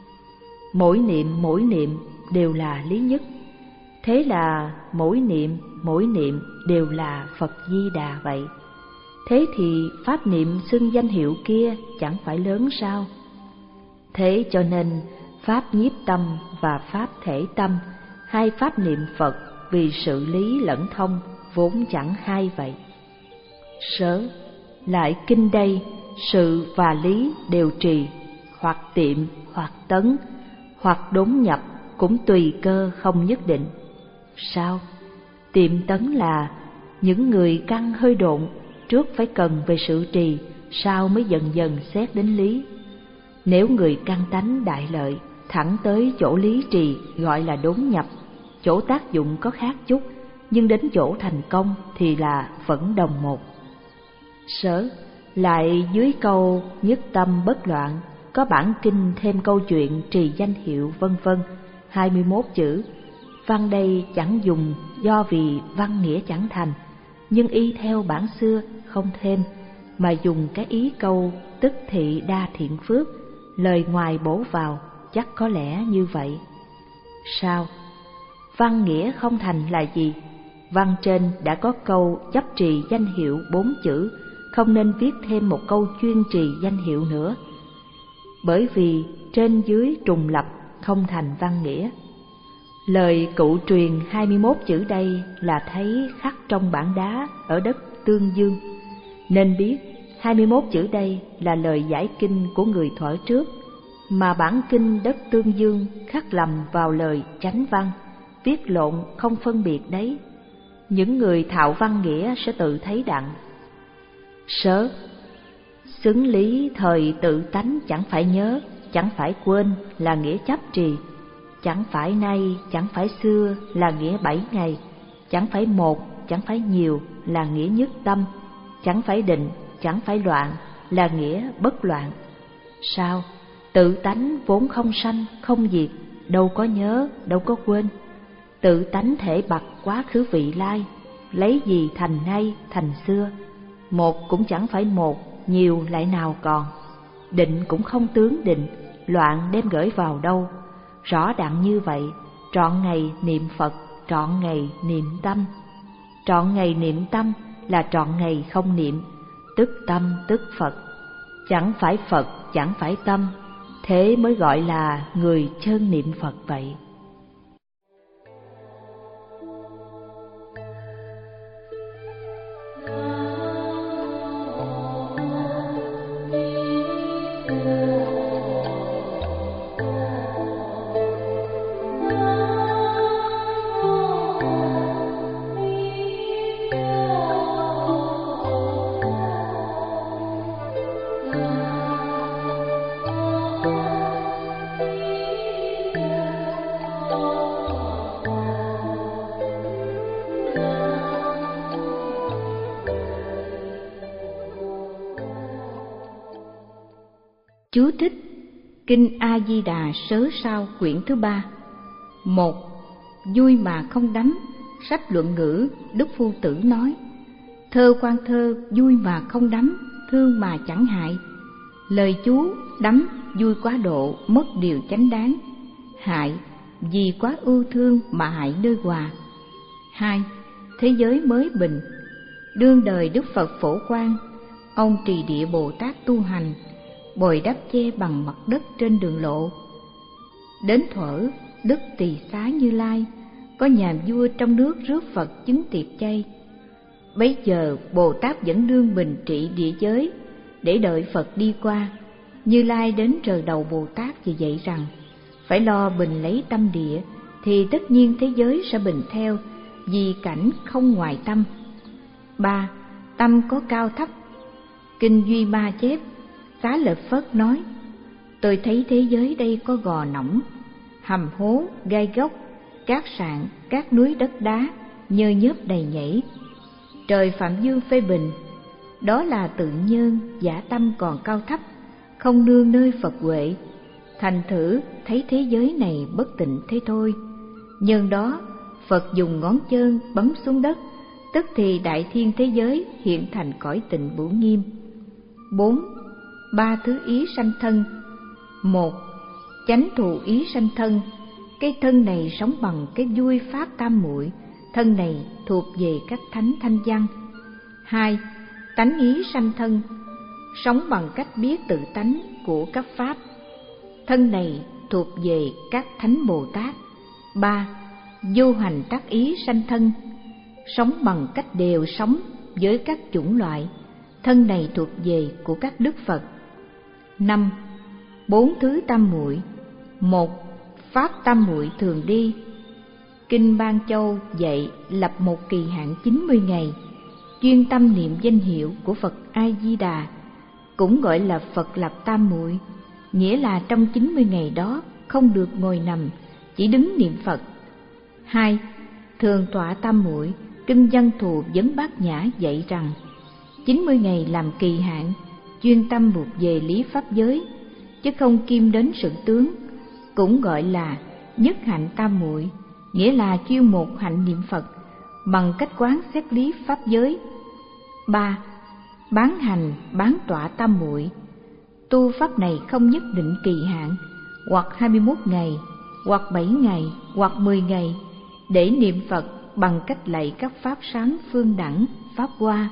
Mỗi niệm mỗi niệm đều là lý nhất, thế là mỗi niệm mỗi niệm đều là Phật Di Đà vậy. Thế thì pháp niệm xưng danh hiệu kia chẳng phải lớn sao? Thế cho nên pháp nhiếp tâm và pháp thể tâm, hai pháp niệm Phật vì sự lý lẫn thông vốn chẳng hai vậy. Sớ lại kinh đây sự và lý đều trì, hoặc tiệm hoặc tấn hoặc đốn nhập, cũng tùy cơ không nhất định. Sao? Tiệm tấn là những người căn hơi độn, trước phải cần về sự trì, sau mới dần dần xét đến lý. Nếu người căn tánh đại lợi, thẳng tới chỗ lý trì gọi là đốn nhập, chỗ tác dụng có khác chút, nhưng đến chỗ thành công thì là vẫn đồng một. Sớ lại dưới câu nhất tâm bất loạn, có bản kinh thêm câu chuyện trì danh hiệu vân vân, hai mươi mốt chữ. Văn đây chẳng dùng do vì văn nghĩa chẳng thành, nhưng y theo bản xưa không thêm, mà dùng cái ý câu tức thị đa thiện phước, lời ngoài bổ vào, chắc có lẽ như vậy. Sao? Văn nghĩa không thành là gì? Văn trên đã có câu chấp trì danh hiệu bốn chữ, không nên viết thêm một câu chuyên trì danh hiệu nữa, bởi vì trên dưới trùng lập không thành văn nghĩa. Lời cụ truyền hai mươi mốt chữ đây là thấy khắc trong bảng đá ở đất Tương Dương, nên biết hai mươi mốt chữ đây là lời giải kinh của người thuở trước, mà bản kinh đất Tương Dương khắc lầm vào lời chánh văn, viết lộn không phân biệt đấy. Những người thạo văn nghĩa sẽ tự thấy đặng. Sớ, xứng lý thời tự tánh chẳng phải nhớ, chẳng phải quên là nghĩa chấp trì, chẳng phải nay, chẳng phải xưa là nghĩa bảy ngày, chẳng phải một, chẳng phải nhiều là nghĩa nhất tâm, chẳng phải định, chẳng phải loạn là nghĩa bất loạn. Sao? Tự tánh vốn không sanh, không diệt, đâu có nhớ, đâu có quên. Tự tánh thể bặt quá khứ vị lai, lấy gì thành nay, thành xưa. Một cũng chẳng phải một, nhiều lại nào còn. Định cũng không tướng định, loạn đem gửi vào đâu. Rõ đặng như vậy, trọn ngày niệm Phật, trọn ngày niệm tâm. Trọn ngày niệm tâm là trọn ngày không niệm, tức tâm tức Phật. Chẳng phải Phật, chẳng phải tâm, thế mới gọi là người chân niệm Phật vậy. Chú thích: Kinh A Di Đà sớ sao quyển thứ ba. Một. Vui mà không đắm. Sách luận ngữ, Đức Phu Tử nói: thơ quan thơ, vui mà không đắm, thương mà chẳng hại. Lời chú đắm, vui quá độ, mất điều chánh đáng. Hại, vì quá ưu thương mà hại nơi hòa. Hai. Thế giới mới bình. Đương đời Đức Phật Phổ Quang, ông Trì Địa Bồ Tát tu hành, bồi đắp che bằng mặt đất trên đường lộ. Đến thuở Đức Tỳ Xá Như Lai có nhà vua trong nước rước Phật chứng tiệc chay. Bấy giờ Bồ Tát vẫn đương bình trị địa giới để đợi Phật đi qua. Như Lai đến rờ đầu Bồ Tát và dạy rằng phải lo bình lấy tâm địa, thì tất nhiên thế giới sẽ bình theo, vì cảnh không ngoài tâm. Ba. Tâm có cao thấp. Kinh Duy Ma chép: Xá Lợi Phất nói: tôi thấy thế giới đây có gò nõng, hầm hố, gai góc, cát sạn, các núi đất đá, nhơ nhớp đầy nhảy. Trời Phạm Dương phê bình: đó là tự nhân, giả tâm còn cao thấp, không nương nơi Phật huệ. Thành thử thấy thế giới này bất tịnh thế thôi. Nhân đó Phật dùng ngón chân bấm xuống đất, tức thì đại thiên thế giới hiện thành cõi tịnh bửu nghiêm. Bốn. Ba thứ ý sanh thân. Một. Chánh thù ý sanh thân. Cái thân này sống bằng cái vui pháp tam muội, thân này thuộc về các thánh thanh văn. Hai. Tánh ý sanh thân. Sống bằng cách biết tự tánh của các pháp, thân này thuộc về các thánh Bồ Tát. Ba. Vô hành tác ý sanh thân. Sống bằng cách đều sống với các chủng loại, thân này thuộc về của các Đức Phật. Năm. Bốn thứ tam muội. Một. Pháp tam muội thường đi. Kinh Ban Châu dạy lập một kỳ hạn chín mươi ngày, chuyên tâm niệm danh hiệu của Phật A Di Đà, cũng gọi là Phật lập tam muội, nghĩa là trong chín mươi ngày đó không được ngồi nằm, chỉ đứng niệm Phật. Hai. Thường tọa tam muội. Kinh Văn Thù Vấn Bát Nhã dạy rằng chín mươi ngày làm kỳ hạn, chuyên tâm buộc về lý pháp giới, chứ không kim đến sự tướng, cũng gọi là nhất hạnh tam muội, nghĩa là chuyên một hạnh niệm Phật bằng cách quán xét lý pháp giới. Ba. Bán hành bán tọa tam muội. Tu pháp này không nhất định kỳ hạn, hoặc hai mươi mốt ngày, hoặc bảy ngày, hoặc mười ngày, để niệm Phật bằng cách lạy các pháp sáng phương đẳng, pháp hoa.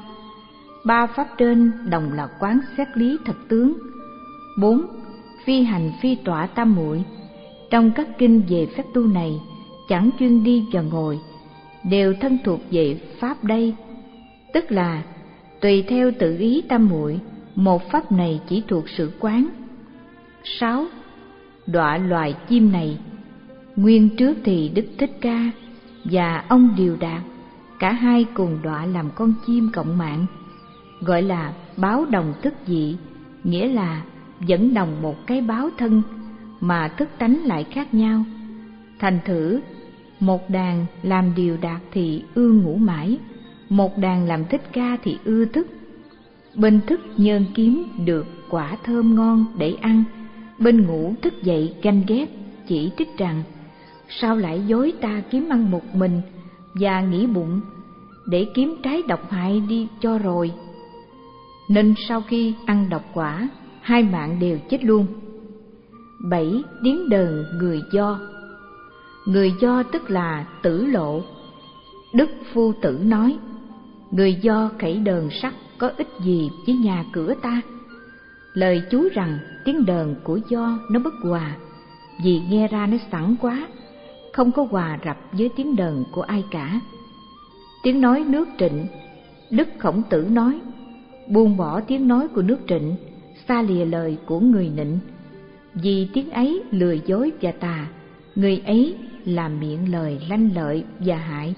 Ba pháp trên đồng là quán xét lý thật tướng. Bốn. Phi hành phi tọa tam muội. Trong các kinh về phép tu này chẳng chuyên đi và ngồi, đều thân thuộc về pháp đây, tức là tùy theo tự ý tam muội, một pháp này chỉ thuộc sự quán. Sáu. Đọa loài chim này. Nguyên trước thì Đức Thích Ca và ông Điều Đạt, cả hai cùng đọa làm con chim cộng mạng, gọi là báo đồng thức dị, nghĩa là vẫn đồng một cái báo thân mà thức tánh lại khác nhau. Thành thử một đàn làm Điều Đạt thì ưa ngủ mãi, một đàn làm Thích Ca thì ưa thức. Bên thức nhơn kiếm được quả thơm ngon để ăn, bên ngủ thức dậy ganh ghét, chỉ trích rằng sao lại dối ta kiếm ăn một mình, và nghĩ bụng để kiếm trái độc hại đi cho rồi. Nên sau khi ăn độc quả, hai mạng đều chết luôn. Bảy. Điếng đờn người Do. Người Do tức là Tử Lộ. Đức Phu Tử nói, người Do khẩy đờn sắt có ích gì với nhà cửa ta? Lời chú rằng tiếng đờn của Do nó bất hòa, vì nghe ra nó sẵn quá, không có hòa rập với tiếng đờn của ai cả. Tiếng nói nước Trịnh, Đức Khổng Tử nói, buông bỏ tiếng nói của nước Trịnh, xa lìa lời của người Nịnh, vì tiếng ấy lừa dối và tà, người ấy làm miệng lời lanh lợi và hại.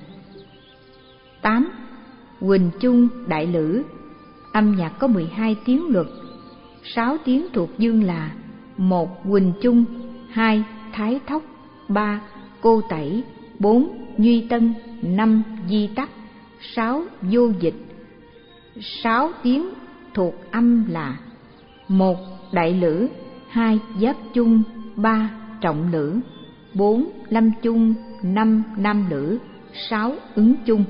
Tám. Huỳnh Chung Đại Lữ. Âm nhạc có mười hai tiếng luật, sáu tiếng thuộc dương là: một. Huỳnh Chung, hai. Thái Thóc, ba. Cô Tẩy, bốn. Nhuy Tân, năm. Di Tắc, sáu. Vô Dịch. Sáu tiếng thuộc âm là: một. Đại Lữ, hai. Giáp Chung, ba. Trọng Lữ, bốn. Lâm Chung, năm. Nam Lữ, sáu. Ứng Chung.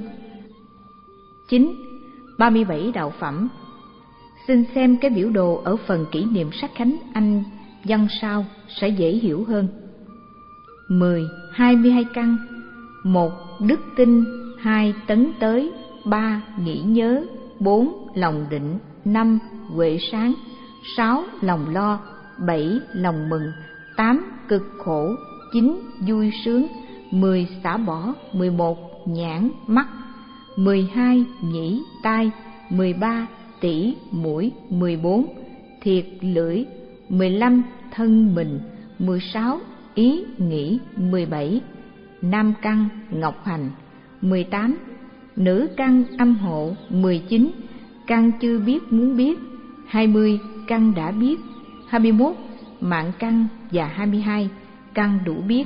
Chín. ba mươi bảy đạo phẩm. Xin xem cái biểu đồ ở phần kỷ niệm sách Khánh Anh văn sau sẽ dễ hiểu hơn. Mười. hai mươi hai căn. Một. Đức tin, hai. Tấn tới, ba. Nghĩ nhớ, bốn. Lòng định, năm. Huệ sáng, sáu. Lòng lo, bảy. Lòng mừng, tám. Cực khổ, chín. Vui sướng, mười. Xả bỏ, mười một. Nhãn mắt, mười hai. Nhĩ tai, mười ba. Tỷ mũi, mười bốn. Thiệt lưỡi, mười lăm. Thân mình, mười sáu. Ý nghĩ, mười bảy. Nam căn ngọc hành, mười tám. Nữ căn âm hộ, mười chín. Căn chưa biết muốn biết, hai mươi. Căn đã biết, hai mươi mốt. Mạng căn và hai mươi hai. Căn đủ biết.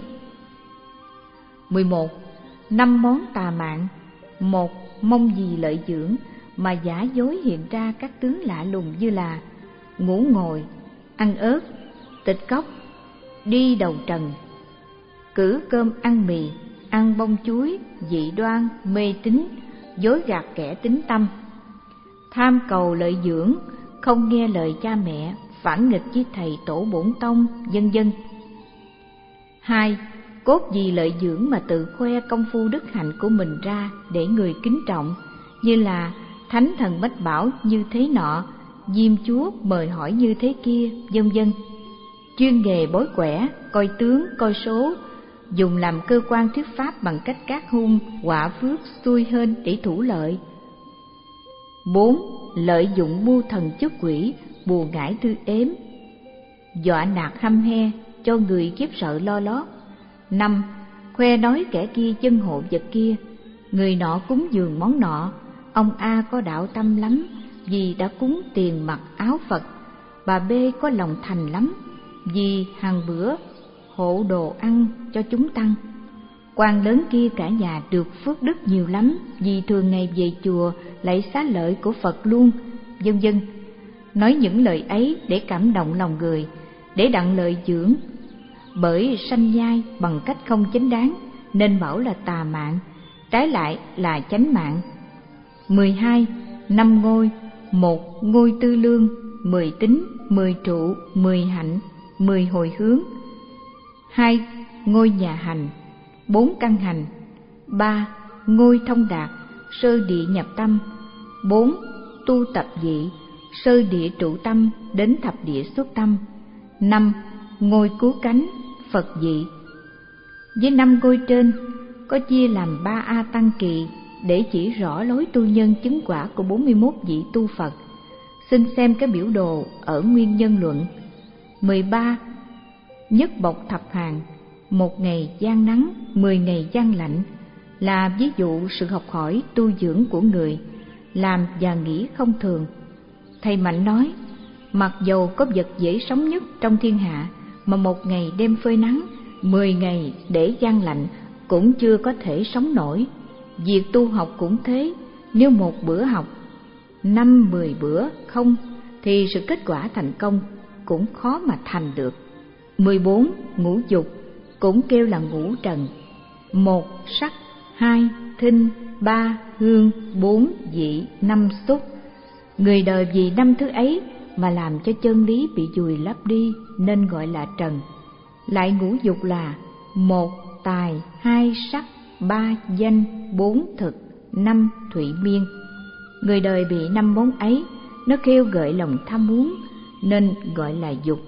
Mười một. Năm món tà mạng. Một. Mong gì lợi dưỡng mà giả dối hiện ra các tướng lạ lùng như là ngủ ngồi, ăn ớt, tịch cốc, đi đầu trần, cử cơm ăn mì, ăn bông chuối, dị đoan, mê tín, dối gạt kẻ tín tâm, tham cầu lợi dưỡng, không nghe lời cha mẹ, phản nghịch với thầy tổ bổn tông, vân vân. Hai. Cốt gì lợi dưỡng mà tự khoe công phu đức hạnh của mình ra để người kính trọng, như là thánh thần mách bảo như thế nọ, diêm chúa mời hỏi như thế kia, vân vân. Chuyên nghề bói quẻ, coi tướng, coi số, dùng làm cơ quan thuyết pháp bằng cách cát hung, họa phước, xui hên để thủ lợi. Bốn. Lợi dụng mưu thần chức quỷ, bùa ngải tư ếm, dọa nạt hăm he, cho người khiếp sợ lo lót. Năm. Khoe nói kẻ kia chân hộ vật kia, người nọ cúng dường món nọ, ông A có đạo tâm lắm vì đã cúng tiền mặc áo Phật, bà B có lòng thành lắm vì hàng bữa hộ đồ ăn cho chúng tăng, quan lớn kia cả nhà được phước đức nhiều lắm vì thường ngày về chùa lạy xá lợi của Phật luôn, vân vân. Nói những lời ấy để cảm động lòng người, để đặng lợi dưỡng, bởi sanh nhai bằng cách không chính đáng nên bảo là tà mạng, trái lại là chánh mạng. Mười hai. Năm ngôi. Một. Ngôi tư lương, mười tính, mười trụ, mười hạnh, mười hồi hướng. Hai. Ngôi nhà hành, bốn căn hành. Ba. Ngôi thông đạt, sơ địa nhập tâm. Bốn. Tu tập dị, sơ địa trụ tâm đến thập địa xuất tâm. Năm. Ngôi cứu cánh, Phật dị. Với năm ngôi trên có chia làm ba A Tăng Kỳ để chỉ rõ lối tu nhân chứng quả của bốn mươi mốt vị tu Phật. Xin xem cái biểu đồ ở Nguyên Nhân Luận. mười ba. Nhất bộc thập hàng, một ngày gian nắng, mười ngày gian lạnh, là ví dụ sự học hỏi tu dưỡng của người, làm và nghĩ không thường. Thầy Mạnh nói, mặc dầu có vật dễ sống nhất trong thiên hạ, mà một ngày đem phơi nắng, mười ngày để gian lạnh cũng chưa có thể sống nổi. Việc tu học cũng thế, nếu một bữa học, năm mười bữa không, thì sự kết quả thành công cũng khó mà thành được. mười bốn. Ngũ dục cũng kêu là ngũ trần: một sắc, hai thinh, ba hương, bốn vị, năm xúc. Người đời vì năm thứ ấy mà làm cho chân lý bị vùi lấp đi, nên gọi là trần. Lại ngũ dục là một tài, hai sắc, ba danh, bốn thực, năm thụy miên. Người đời bị năm món ấy, nó kêu gợi lòng tham muốn, nên gọi là dục.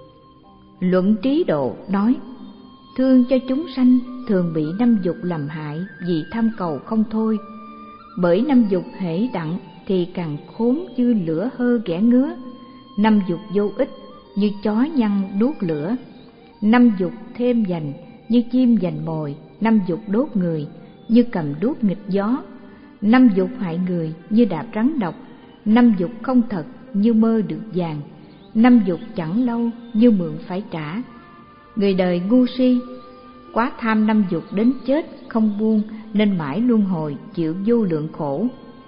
Luận Trí Độ nói, thương cho chúng sanh thường bị năm dục làm hại vì tham cầu không thôi. Bởi năm dục hễ đặng thì càng khốn như lửa hơ ghẻ ngứa. Năm dục vô ích như chó nhăn đuốc lửa. Năm dục thêm dành như chim dành mồi. Năm dục đốt người như cầm đuốc nghịch gió. Năm dục hại người như đạp rắn độc. Năm dục không thật như mơ được vàng. Năm dục chẳng lâu như mượn phải trả. Người đời ngu si, quá tham năm dục đến chết không buông, nên mãi luân hồi chịu vô lượng khổ.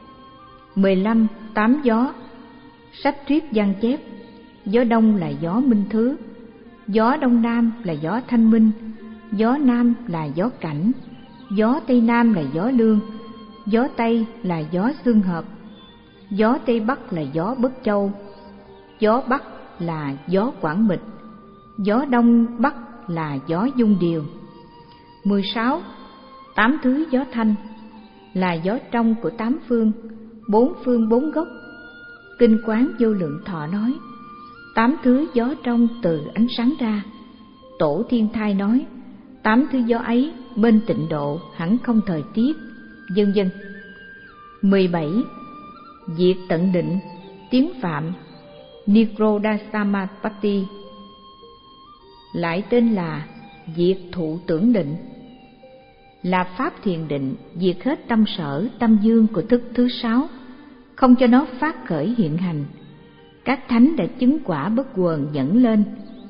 mười lăm. Tám gió. Sách thuyết văn chép, gió đông là gió minh thứ, gió đông nam là gió thanh minh, gió nam là gió cảnh, gió tây nam là gió lương, gió tây là gió xương hợp, gió tây bắc là gió bất châu, gió bắc là gió quảng mịch, gió đông bắc là gió dung điều. mười sáu. Tám thứ gió thanh là gió trong của tám phương, bốn phương bốn gốc. Kinh Quán Vô Lượng Thọ nói, tám thứ gió trong từ ánh sáng ra. Tổ Thiên Thai nói, tám thứ gió ấy bên tịnh độ hẳn không thời tiết, vân vân. mười bảy. Diệt tận định, tiếng Phạm Nirodha-samapatti, lại tên là diệt thụ tưởng định, là pháp thiền định, diệt hết tâm sở, tâm dương của thức thứ sáu, không cho nó phát khởi hiện hành. Các thánh đã chứng quả bất quần dẫn lên.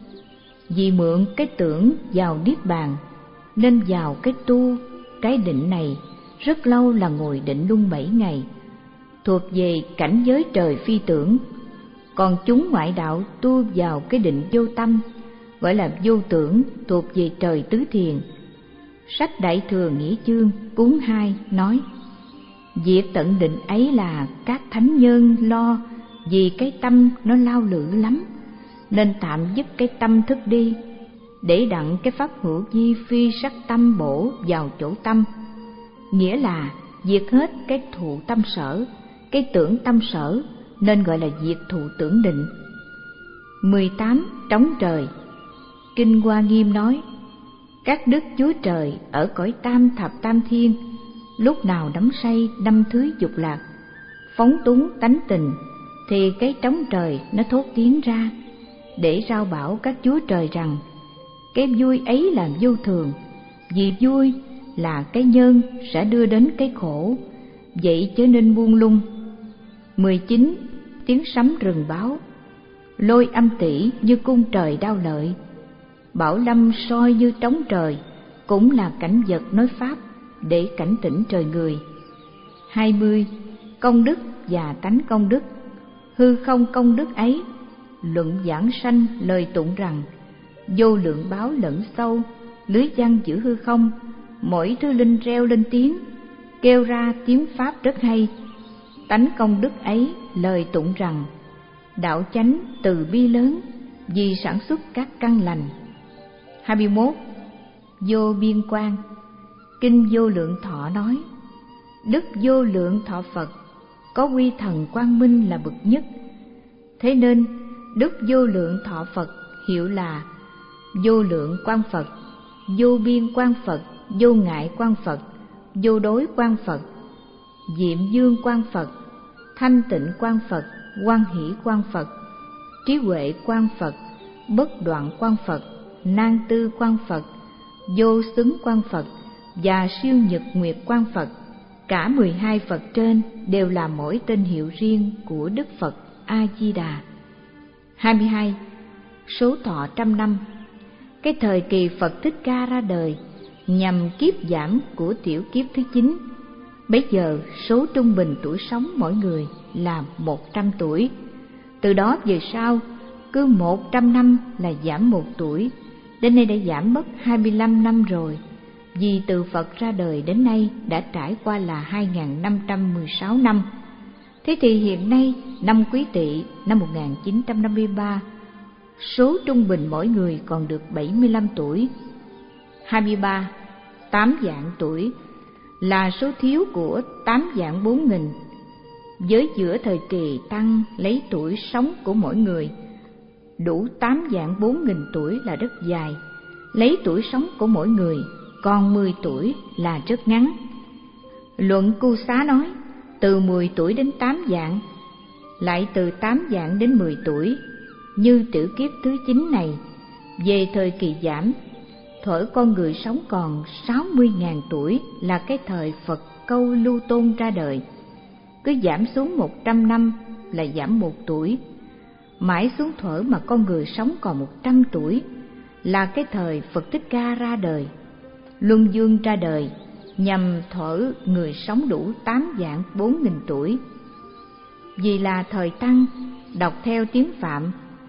Vì mượn cái tưởng vào niết bàn, nên vào cái tu, cái định này rất lâu là ngồi định luôn bảy ngày, thuộc về cảnh giới trời phi tưởng. Còn chúng ngoại đạo tu vào cái định vô tâm, gọi là vô tưởng, thuộc về trời tứ thiền. Sách Đại Thừa Nghĩa Chương cuốn hai nói, việc tận định ấy là các thánh nhân lo, vì cái tâm nó lao lự lắm, nên tạm dứt cái tâm thức đi, để đặng cái pháp hữu vi phi sắc tâm bổ vào chỗ tâm. Nghĩa là diệt hết cái thụ tâm sở, cái tưởng tâm sở, nên gọi là diệt thụ tưởng định. mười tám. Trống trời. Kinh Hoa Nghiêm nói, các đức Chúa Trời ở cõi tam thập tam thiên, lúc nào đắm say năm thứ dục lạc, phóng túng tánh tình, thì cái trống trời nó thốt tiếng ra, để rao bảo các chúa trời rằng cái vui ấy là vô thường, vì vui là cái nhân sẽ đưa đến cái khổ, vậy chớ nên buông lung. mười chín. Tiếng sấm rừng báo, lôi âm tỷ như cung trời đao lợi, bảo lâm soi như trống trời, cũng là cảnh vật nói pháp để cảnh tỉnh trời người. hai mươi. Công đức và tánh công đức. Hư không công đức ấy, luận giảng sanh lời tụng rằng, vô lượng báo lẫn sâu, lưới văn giữ hư không, mỗi thứ linh reo lên tiếng, kêu ra tiếng pháp rất hay. Tánh công đức ấy lời tụng rằng, đạo chánh từ bi lớn, vì sản xuất các căn lành. hai mươi mốt. Vô biên quang. Kinh Vô Lượng Thọ nói, đức vô lượng thọ Phật có quy thần quang minh là bậc nhất. Thế nên đức vô lượng thọ Phật hiệu là vô lượng quang Phật, vô biên quang Phật, vô ngại quang Phật, vô đối quang Phật, diệm dương quang Phật, thanh tịnh quang Phật, hoan hỷ quang Phật, trí huệ quang Phật, bất đoạn quang Phật, nan tư quang Phật, vô xứng quang Phật và siêu nhật nguyệt quang Phật. Cả mười hai Phật trên đều là mỗi tên hiệu riêng của Đức Phật A Di Đà. hai mươi hai. Số thọ trăm năm. Cái thời kỳ Phật Thích Ca ra đời nhằm kiếp giảm của tiểu kiếp thứ chín. Bấy giờ số trung bình tuổi sống mỗi người là một trăm tuổi. Từ đó về sau, cứ một trăm năm là giảm một tuổi. Đến nay đã giảm mất hai mươi lăm năm rồi. Vì từ Phật ra đời đến nay đã trải qua là hai nghìn năm trăm mười sáu năm. Thế thì hiện nay, năm Quý Tỵ năm một nghìn chín trăm năm mươi ba, số trung bình mỗi người còn được bảy mươi lăm tuổi. hai mươi ba. Tám vạn tuổi là số thiếu của tám vạn bốn nghìn. Với giữa thời kỳ tăng lấy tuổi sống của mỗi người đủ tám vạn bốn nghìn tuổi là rất dài, lấy tuổi sống của mỗi người còn mười tuổi là rất ngắn. Luận Cu Xá nói từ mười tuổi đến tám vạn, lại từ tám vạn đến mười tuổi. Như tiểu kiếp thứ chín này, về thời kỳ giảm, thuở con người sống còn sáu mươi nghìn tuổi là cái thời Phật Câu Lưu Tôn ra đời. Cứ giảm xuống một trăm năm là giảm một tuổi. Mãi xuống thuở mà con người sống còn một trăm tuổi là cái thời Phật Thích Ca ra đời. Luân Dương ra đời nhằm thuở người sống đủ tám vạn bốn nghìn tuổi. Vì là thời Tăng, đọc theo tiếng Phạm,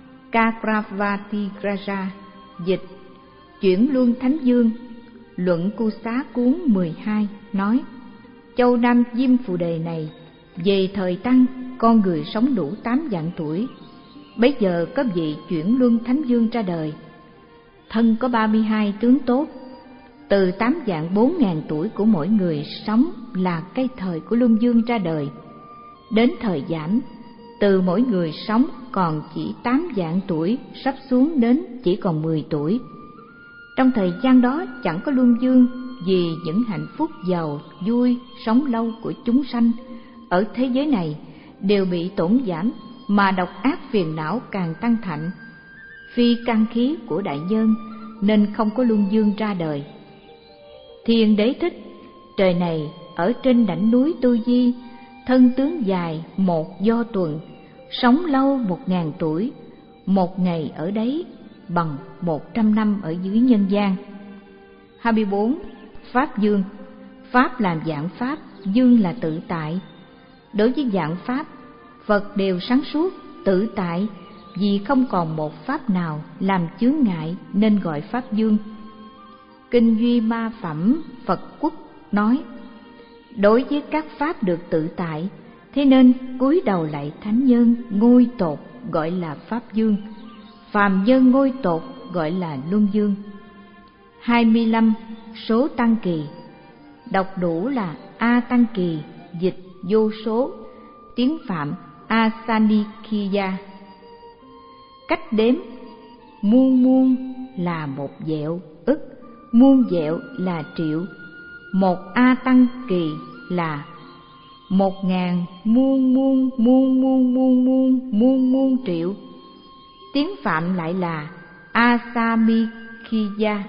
Cakravatiraja, dịch Chuyển Luân Thánh Dương. Luận Cu Xá cuốn mười hai nói: Châu Nam Diêm Phù Đề này, về thời Tăng, con người sống đủ tám vạn tuổi. Bấy giờ có vị Chuyển Luân Thánh Dương ra đời, thân có ba mươi hai tướng tốt. Từ tám vạn bốn ngàn tuổi của mỗi người sống là cái thời của Luân Dương ra đời. Đến thời giảm, từ mỗi người sống còn chỉ tám vạn tuổi, sắp xuống đến chỉ còn mười tuổi. Trong thời gian đó chẳng có Luân Dương, vì những hạnh phúc giàu, vui, sống lâu của chúng sanh ở thế giới này đều bị tổn giảm, mà độc ác phiền não càng tăng thạnh. Phi căn khí của đại nhân nên không có Luân Dương ra đời. Thiên Đế Thích, trời này ở trên đỉnh núi Tu Di, thân tướng dài một do tuần, sống lâu một ngàn tuổi, một ngày ở đấy bằng một trăm năm ở dưới nhân gian. hai mươi bốn. Pháp Dương. Pháp làm vạn pháp, Dương là tự tại. Đối với vạn pháp, Phật đều sáng suốt, tự tại, vì không còn một pháp nào làm chướng ngại nên gọi Pháp Dương. Kinh Duy Ma Phẩm Phật Quốc nói: đối với các pháp được tự tại, thế nên cúi đầu lại thánh nhân ngôi tột gọi là Pháp Dương, phàm nhân ngôi tột gọi là Luân Dương. hai mươi lăm. Số tăng kỳ. Đọc đủ là A Tăng Kỳ, dịch vô số, tiếng Phạm Asanikhiya. Cách đếm: muôn muôn là một dẹo, ức, muôn dẹo là triệu, một A Tăng Kỳ là một ngàn muôn muôn muôn muôn muôn muôn muôn muôn triệu. Tiếng Phạm lại là Asamikhiya.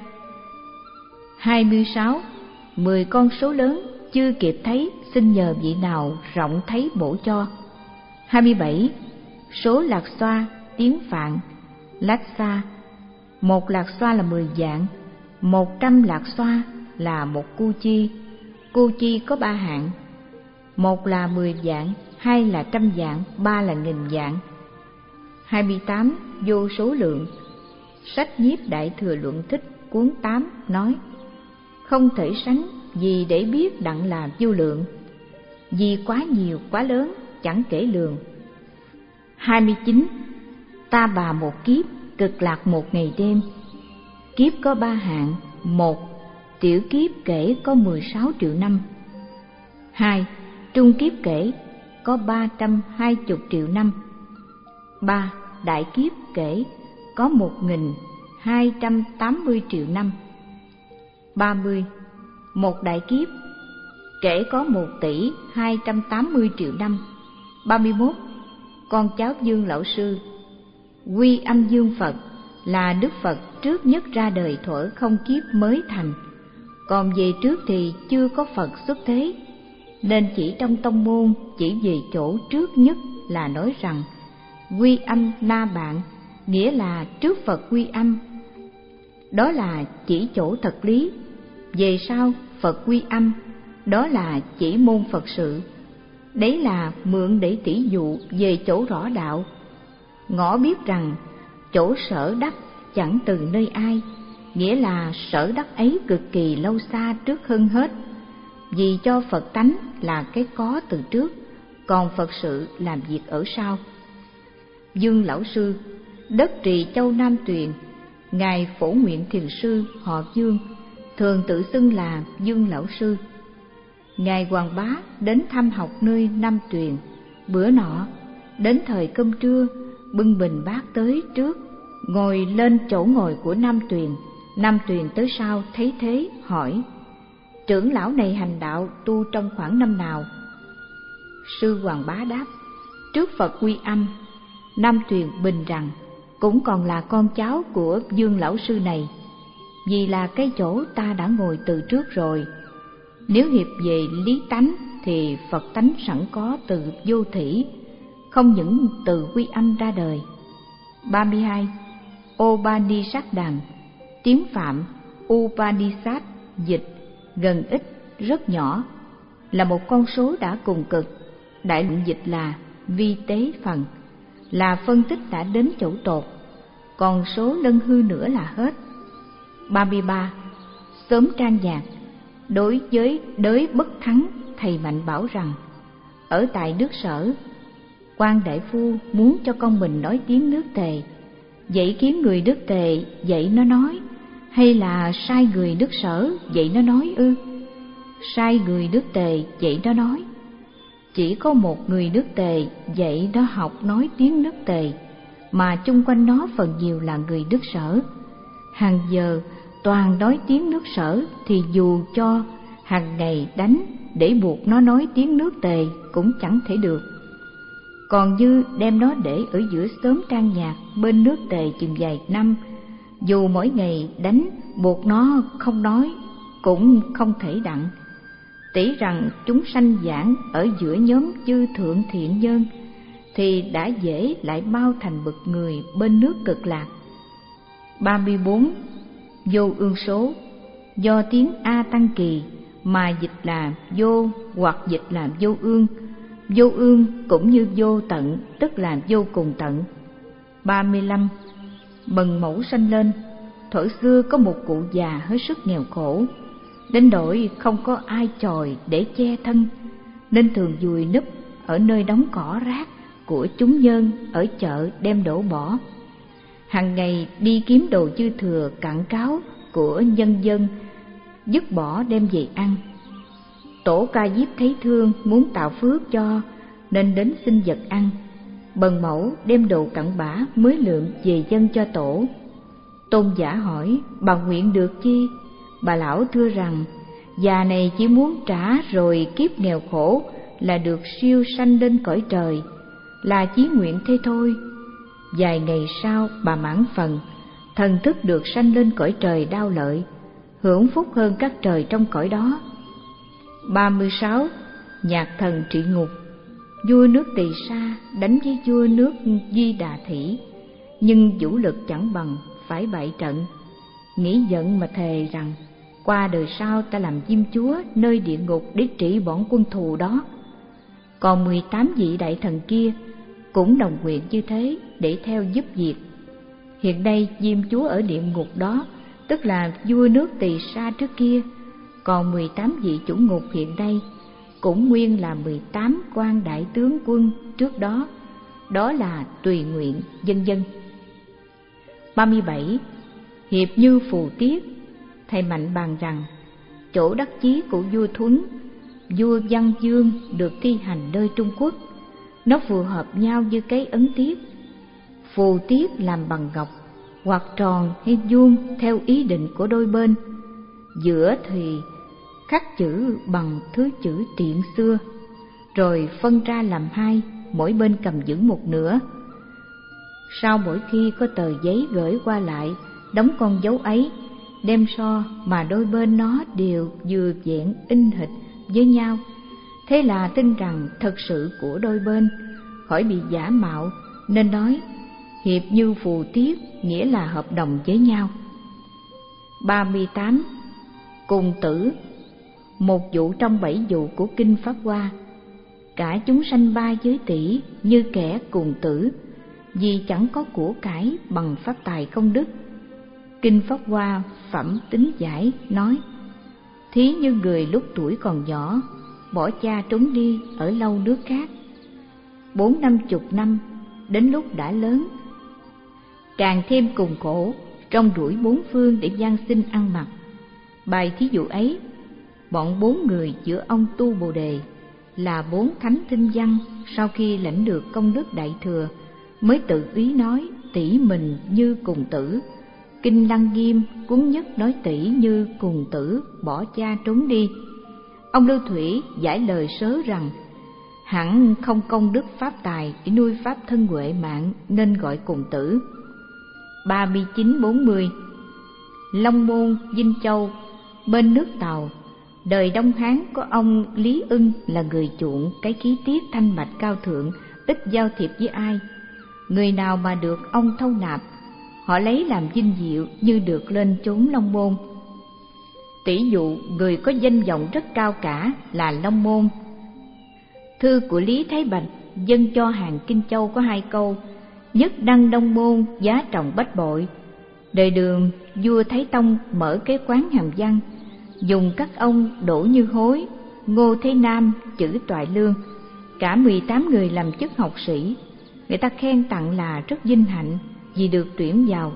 hai mươi sáu. Mười con số lớn chưa kịp thấy, xin nhờ vị nào rộng thấy bổ cho. hai mươi bảy. Số lạc xoa, tiếng Phạn Lassa. Một lạc xoa là mười vạn, một trăm lạc xoa là một cu chi. Cu chi có ba hạng: một là mười vạn, hai là trăm vạn, ba là nghìn vạn. hai mươi tám. Vô số lượng. Sách Nhiếp Đại Thừa Luận Thích cuốn tám nói: không thể sánh, vì để biết đặng là vô lượng, vì quá nhiều quá lớn chẳng kể lường. hai mươi chín. Ta bà một kiếp, cực lạc một ngày đêm. Kiếp có ba hạng: một, tiểu kiếp kể có mười sáu triệu năm. Hai, trung kiếp kể có ba trăm hai mươi triệu năm. Ba, đại kiếp kể có một nghìn hai trăm tám mươi triệu năm. ba mươi. Một đại kiếp, kể có một tỷ hai trăm tám mươi triệu năm. ba mươi mốt. Con cháu Dương Lão Sư. Quy Âm Dương Phật là Đức Phật trước nhất ra đời thuở không kiếp mới thành, còn về trước thì chưa có Phật xuất thế, nên chỉ trong tông môn chỉ về chỗ trước nhất là nói rằng Quy Âm Na Bạn, nghĩa là trước Phật Quy Âm. Đó là chỉ chỗ thật lý. Về sau Phật Quy Âm, đó là chỉ môn Phật sự. Đấy là mượn để tỉ dụ về chỗ rõ đạo. Ngõ biết rằng chỗ sở đắc chẳng từ nơi ai, nghĩa là sở đắc ấy cực kỳ lâu xa trước hơn hết. Vì cho Phật tánh là cái có từ trước, còn Phật sự làm việc ở sau. Dương Lão Sư, đất Trì Châu Nam Tuyền, ngài Phổ Nguyện Thiền Sư họ Dương, thường tự xưng là Dương Lão Sư. Ngài Hoàng Bá đến thăm học nơi Nam Tuyền. Bữa nọ đến thời cơm trưa, bưng bình bát tới trước, ngồi lên chỗ ngồi của Nam Tuyền. Nam Tuyền tới sau thấy thế hỏi: trưởng lão này hành đạo tu trong khoảng năm nào? Sư Hoàng Bá đáp: trước Phật Quy Âm. Nam Tuyền bình rằng cũng còn là con cháu của Dương Lão Sư này, vì là cái chỗ ta đã ngồi từ trước rồi. Nếu hiệp về lý tánh thì Phật tánh sẵn có từ vô thỉ, không những từ Quy Âm ra đời. ba mươi hai. Upanishad, tiếng Phạm Upanishad, dịch gần ít, rất nhỏ, là một con số đã cùng cực. Đại luận dịch là vi tế phần, là phân tích đã đến chỗ tột, còn số lân hư nữa là hết. ba mươi ba. Sớm Trang Nhạc, đối với đới Bất Thắng, thầy Mạnh bảo rằng ở tại nước Sở, quan đại phu muốn cho con mình nói tiếng nước Tề, vậy khiến người nước Tề dạy nó nói, hay là sai người nước Sở dạy nó nói ư? Sai người nước Tề dạy nó nói. Chỉ có một người nước Tề dạy nó học nói tiếng nước Tề, mà chung quanh nó phần nhiều là người nước Sở. Hàng giờ toàn nói tiếng nước Sở thì dù cho hàng ngày đánh để buộc nó nói tiếng nước Tề cũng chẳng thể được. Còn như đem nó để ở giữa xóm Trang Nhạc bên nước Tề chừng vài năm, dù mỗi ngày đánh buộc nó không nói cũng không thể đặng. Tỷ rằng chúng sanh giảng ở giữa nhóm chư thượng thiện nhân thì đã dễ lại mau thành bậc người bên nước Cực Lạc. ba mươi bốn. Vô ương số, do tiếng A Tăng Kỳ mà dịch là vô hoặc dịch là vô ương. Vô ương cũng như vô tận, tức là vô cùng tận. ba mươi lăm. Bần mẫu sanh lên. Thuở xưa có một cụ già hết sức nghèo khổ, đến nỗi không có ai chòi để che thân, nên thường vùi núp ở nơi đống cỏ rác của chúng nhân ở chợ đem đổ bỏ. Hàng ngày đi kiếm đồ dư thừa cạn cáo của nhân dân, dứt bỏ đem về ăn. Tổ Ca Diếp thấy thương muốn tạo phước cho, nên đến xin vật ăn. Bần mẫu đem đồ cặn bã mới lượm về dâng cho tổ. Tôn giả hỏi: bà nguyện được chi? Bà lão thưa rằng: già này chỉ muốn trả rồi kiếp nghèo khổ là được siêu sanh lên cõi trời, là chí nguyện thế thôi. Vài ngày sau bà mãn phần, thần thức được sanh lên cõi trời Đao Lợi, hưởng phúc hơn các trời trong cõi đó. ba mươi sáu. Nhạc thần trị ngục. Vua nước Tỳ Sa đánh với vua nước Di Đà Thỉ, nhưng vũ lực chẳng bằng, phải bại trận. Nghĩ giận mà thề rằng qua đời sau ta làm diêm chúa nơi địa ngục để trị bọn quân thù đó. Còn mười tám vị đại thần kia cũng đồng nguyện như thế để theo giúp việc. Hiện nay diêm chúa ở địa ngục đó, tức là vua nước Tỳ Sa trước kia, còn mười tám vị chủ ngục hiện nay cũng nguyên là mười tám quan đại tướng quân trước đó, đó là tùy nguyện vân vân. ba mươi bảy. Hiệp như Phù Tiết. Thầy Mạnh bàn rằng chỗ đắc chí của vua Thuấn, vua Văn Dương được thi hành nơi Trung Quốc, nó phù hợp nhau như cái ấn tiết. Phù tiết làm bằng ngọc, hoặc tròn hay vuông theo ý định của đôi bên. giữa thì khắc chữ bằng thứ chữ triện xưa, rồi phân ra làm hai, mỗi bên cầm giữ một nửa. Sau mỗi khi có tờ giấy gửi qua lại, đóng con dấu ấy, đem so mà đôi bên nó đều vừa vẹn in hệt với nhau. Thế là tin rằng thật sự của đôi bên, khỏi bị giả mạo, nên nói hiệp như phù tiết, nghĩa là hợp đồng với nhau. ba mươi tám. Cùng tử. Một vụ trong bảy vụ của Kinh Pháp Hoa. Cả chúng sanh ba giới tỷ như kẻ cùng tử, vì chẳng có của cải bằng pháp tài công đức. Kinh Pháp Hoa Phẩm Tính Giải nói: thí như người lúc tuổi còn nhỏ, bỏ cha trốn đi ở lâu nước khác, bốn năm chục năm, đến lúc đã lớn, càng thêm cùng khổ, trong đuổi bốn phương để gian sinh ăn mặc. Bài thí dụ ấy, bọn bốn người giữa ông Tu Bồ Đề là bốn thánh tinh văn, sau khi lãnh được công đức đại thừa, mới tự ý nói tỷ mình như cùng tử. Kinh Lăng Nghiêm cuốn nhất nói tỷ như cùng tử bỏ cha trốn đi. Ông Lưu Thủy giải lời sớ rằng hẳn không công đức pháp tài để nuôi pháp thân huệ mạng, nên gọi cùng tử. ba mươi chín bốn mươi. Long Môn, Vinh Châu, bên nước Tàu, đời Đông Hán có ông Lý Ưng là người chuộng cái khí tiết thanh mạch cao thượng, ít giao thiệp với ai. Người nào mà được ông thâu nạp, họ lấy làm vinh diệu như được lên chốn Long Môn. Tỷ dụ người có danh vọng rất cao cả là Long Môn. Thư của Lý Thái Bạch dâng cho hàng Kinh Châu có hai câu: nhất đăng Đông Môn, giá trọng bách bội. Đời Đường, vua Thái Tông mở cái quán Hàm Văn, dùng các ông Đỗ Như Hối, Ngô Thế Nam, chữ Toại Lương, cả mười tám người làm chức học sĩ. Người ta khen tặng là rất vinh hạnh vì được tuyển vào.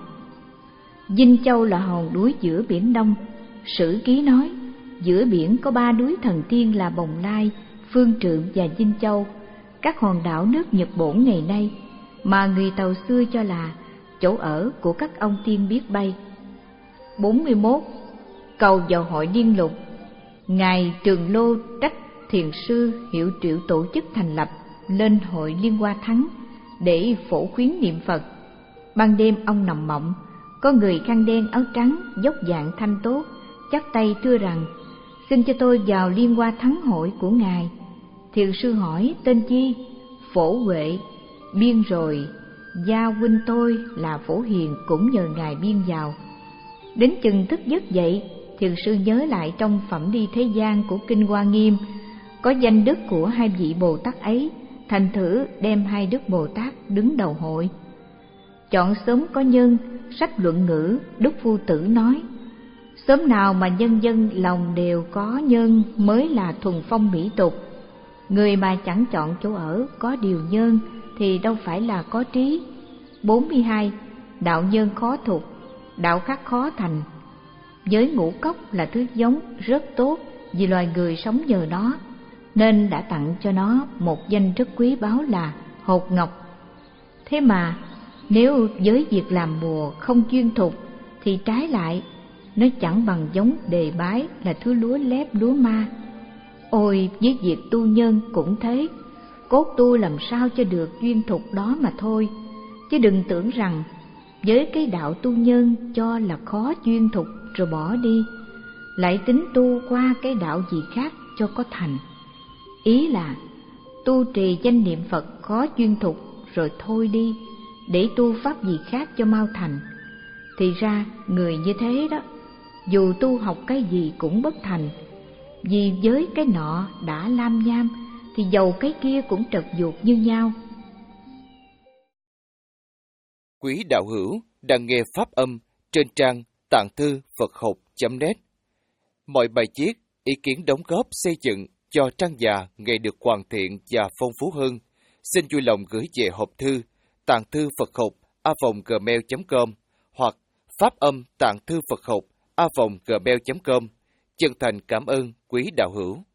Vinh Châu là hòn đuối giữa biển Đông. Sử Ký nói giữa biển có ba núi thần tiên là Bồng Lai, Phương Trượng và Vinh Châu, các hòn đảo nước Nhật Bổn ngày nay, mà người Tàu xưa cho là chỗ ở của các ông tiên biết bay. bốn mươi mốt. Cầu vào hội Liên Lục. Ngài Trường Lô trách thiền sư Hiệu Triệu tổ chức thành lập lên hội Liên Hoa Thắng để phổ khuyến niệm Phật. Ban đêm ông nằm mộng, có người khăn đen áo trắng, dốc dạng thanh tốt, chắp tay thưa rằng: xin cho tôi vào Liên Hoa Thắng hội của ngài. Thiền sư hỏi: tên chi? Phổ Huệ. Biên rồi, gia huynh tôi là Phổ Hiền cũng nhờ ngài biên vào. Đến chừng thức giấc dậy, thiền sư nhớ lại trong Phẩm Đi Thế Gian của Kinh Hoa Nghiêm có danh đức của hai vị Bồ Tát ấy, thành thử đem hai đức Bồ Tát đứng đầu hội. Chọn sớm có nhân, sách Luận Ngữ Đức Phu Tử nói: sớm nào mà nhân dân lòng đều có nhân mới là thuần phong mỹ tục. Người mà chẳng chọn chỗ ở có điều nhân thì đâu phải là có trí. bốn mươi hai. Đạo nhân khó thục, đạo khác khó thành. Giới ngũ cốc là thứ giống rất tốt vì loài người sống nhờ nó, nên đã tặng cho nó một danh rất quý báu là hột ngọc. Thế mà nếu với việc làm bùa không chuyên thục thì trái lại nó chẳng bằng giống đề bái là thứ lúa lép lúa ma. Ôi, với việc tu nhân cũng thế, cốt tu làm sao cho được duyên thục đó mà thôi, chứ đừng tưởng rằng với cái đạo tu nhân cho là khó duyên thục rồi bỏ đi, lại tính tu qua cái đạo gì khác cho có thành. Ý là tu trì danh niệm Phật khó duyên thục rồi thôi đi, để tu pháp gì khác cho mau thành. Thì ra người như thế đó, dù tu học cái gì cũng bất thành, vì với cái nọ đã lam nham thì dầu cái kia cũng trật ruột như nhau. Quý đạo hữu đang nghe pháp âm trên trang tạng thư Phật học chấm net. Mọi bài viết, ý kiến đóng góp xây dựng cho trang già ngày được hoàn thiện và phong phú hơn, xin vui lòng gửi về hộp thư tạng thư Phật học a vòng gmail chấm com hoặc pháp âm tạng thư Phật học a vòng gmail chấm com. Chân thành cảm ơn quý đạo hữu.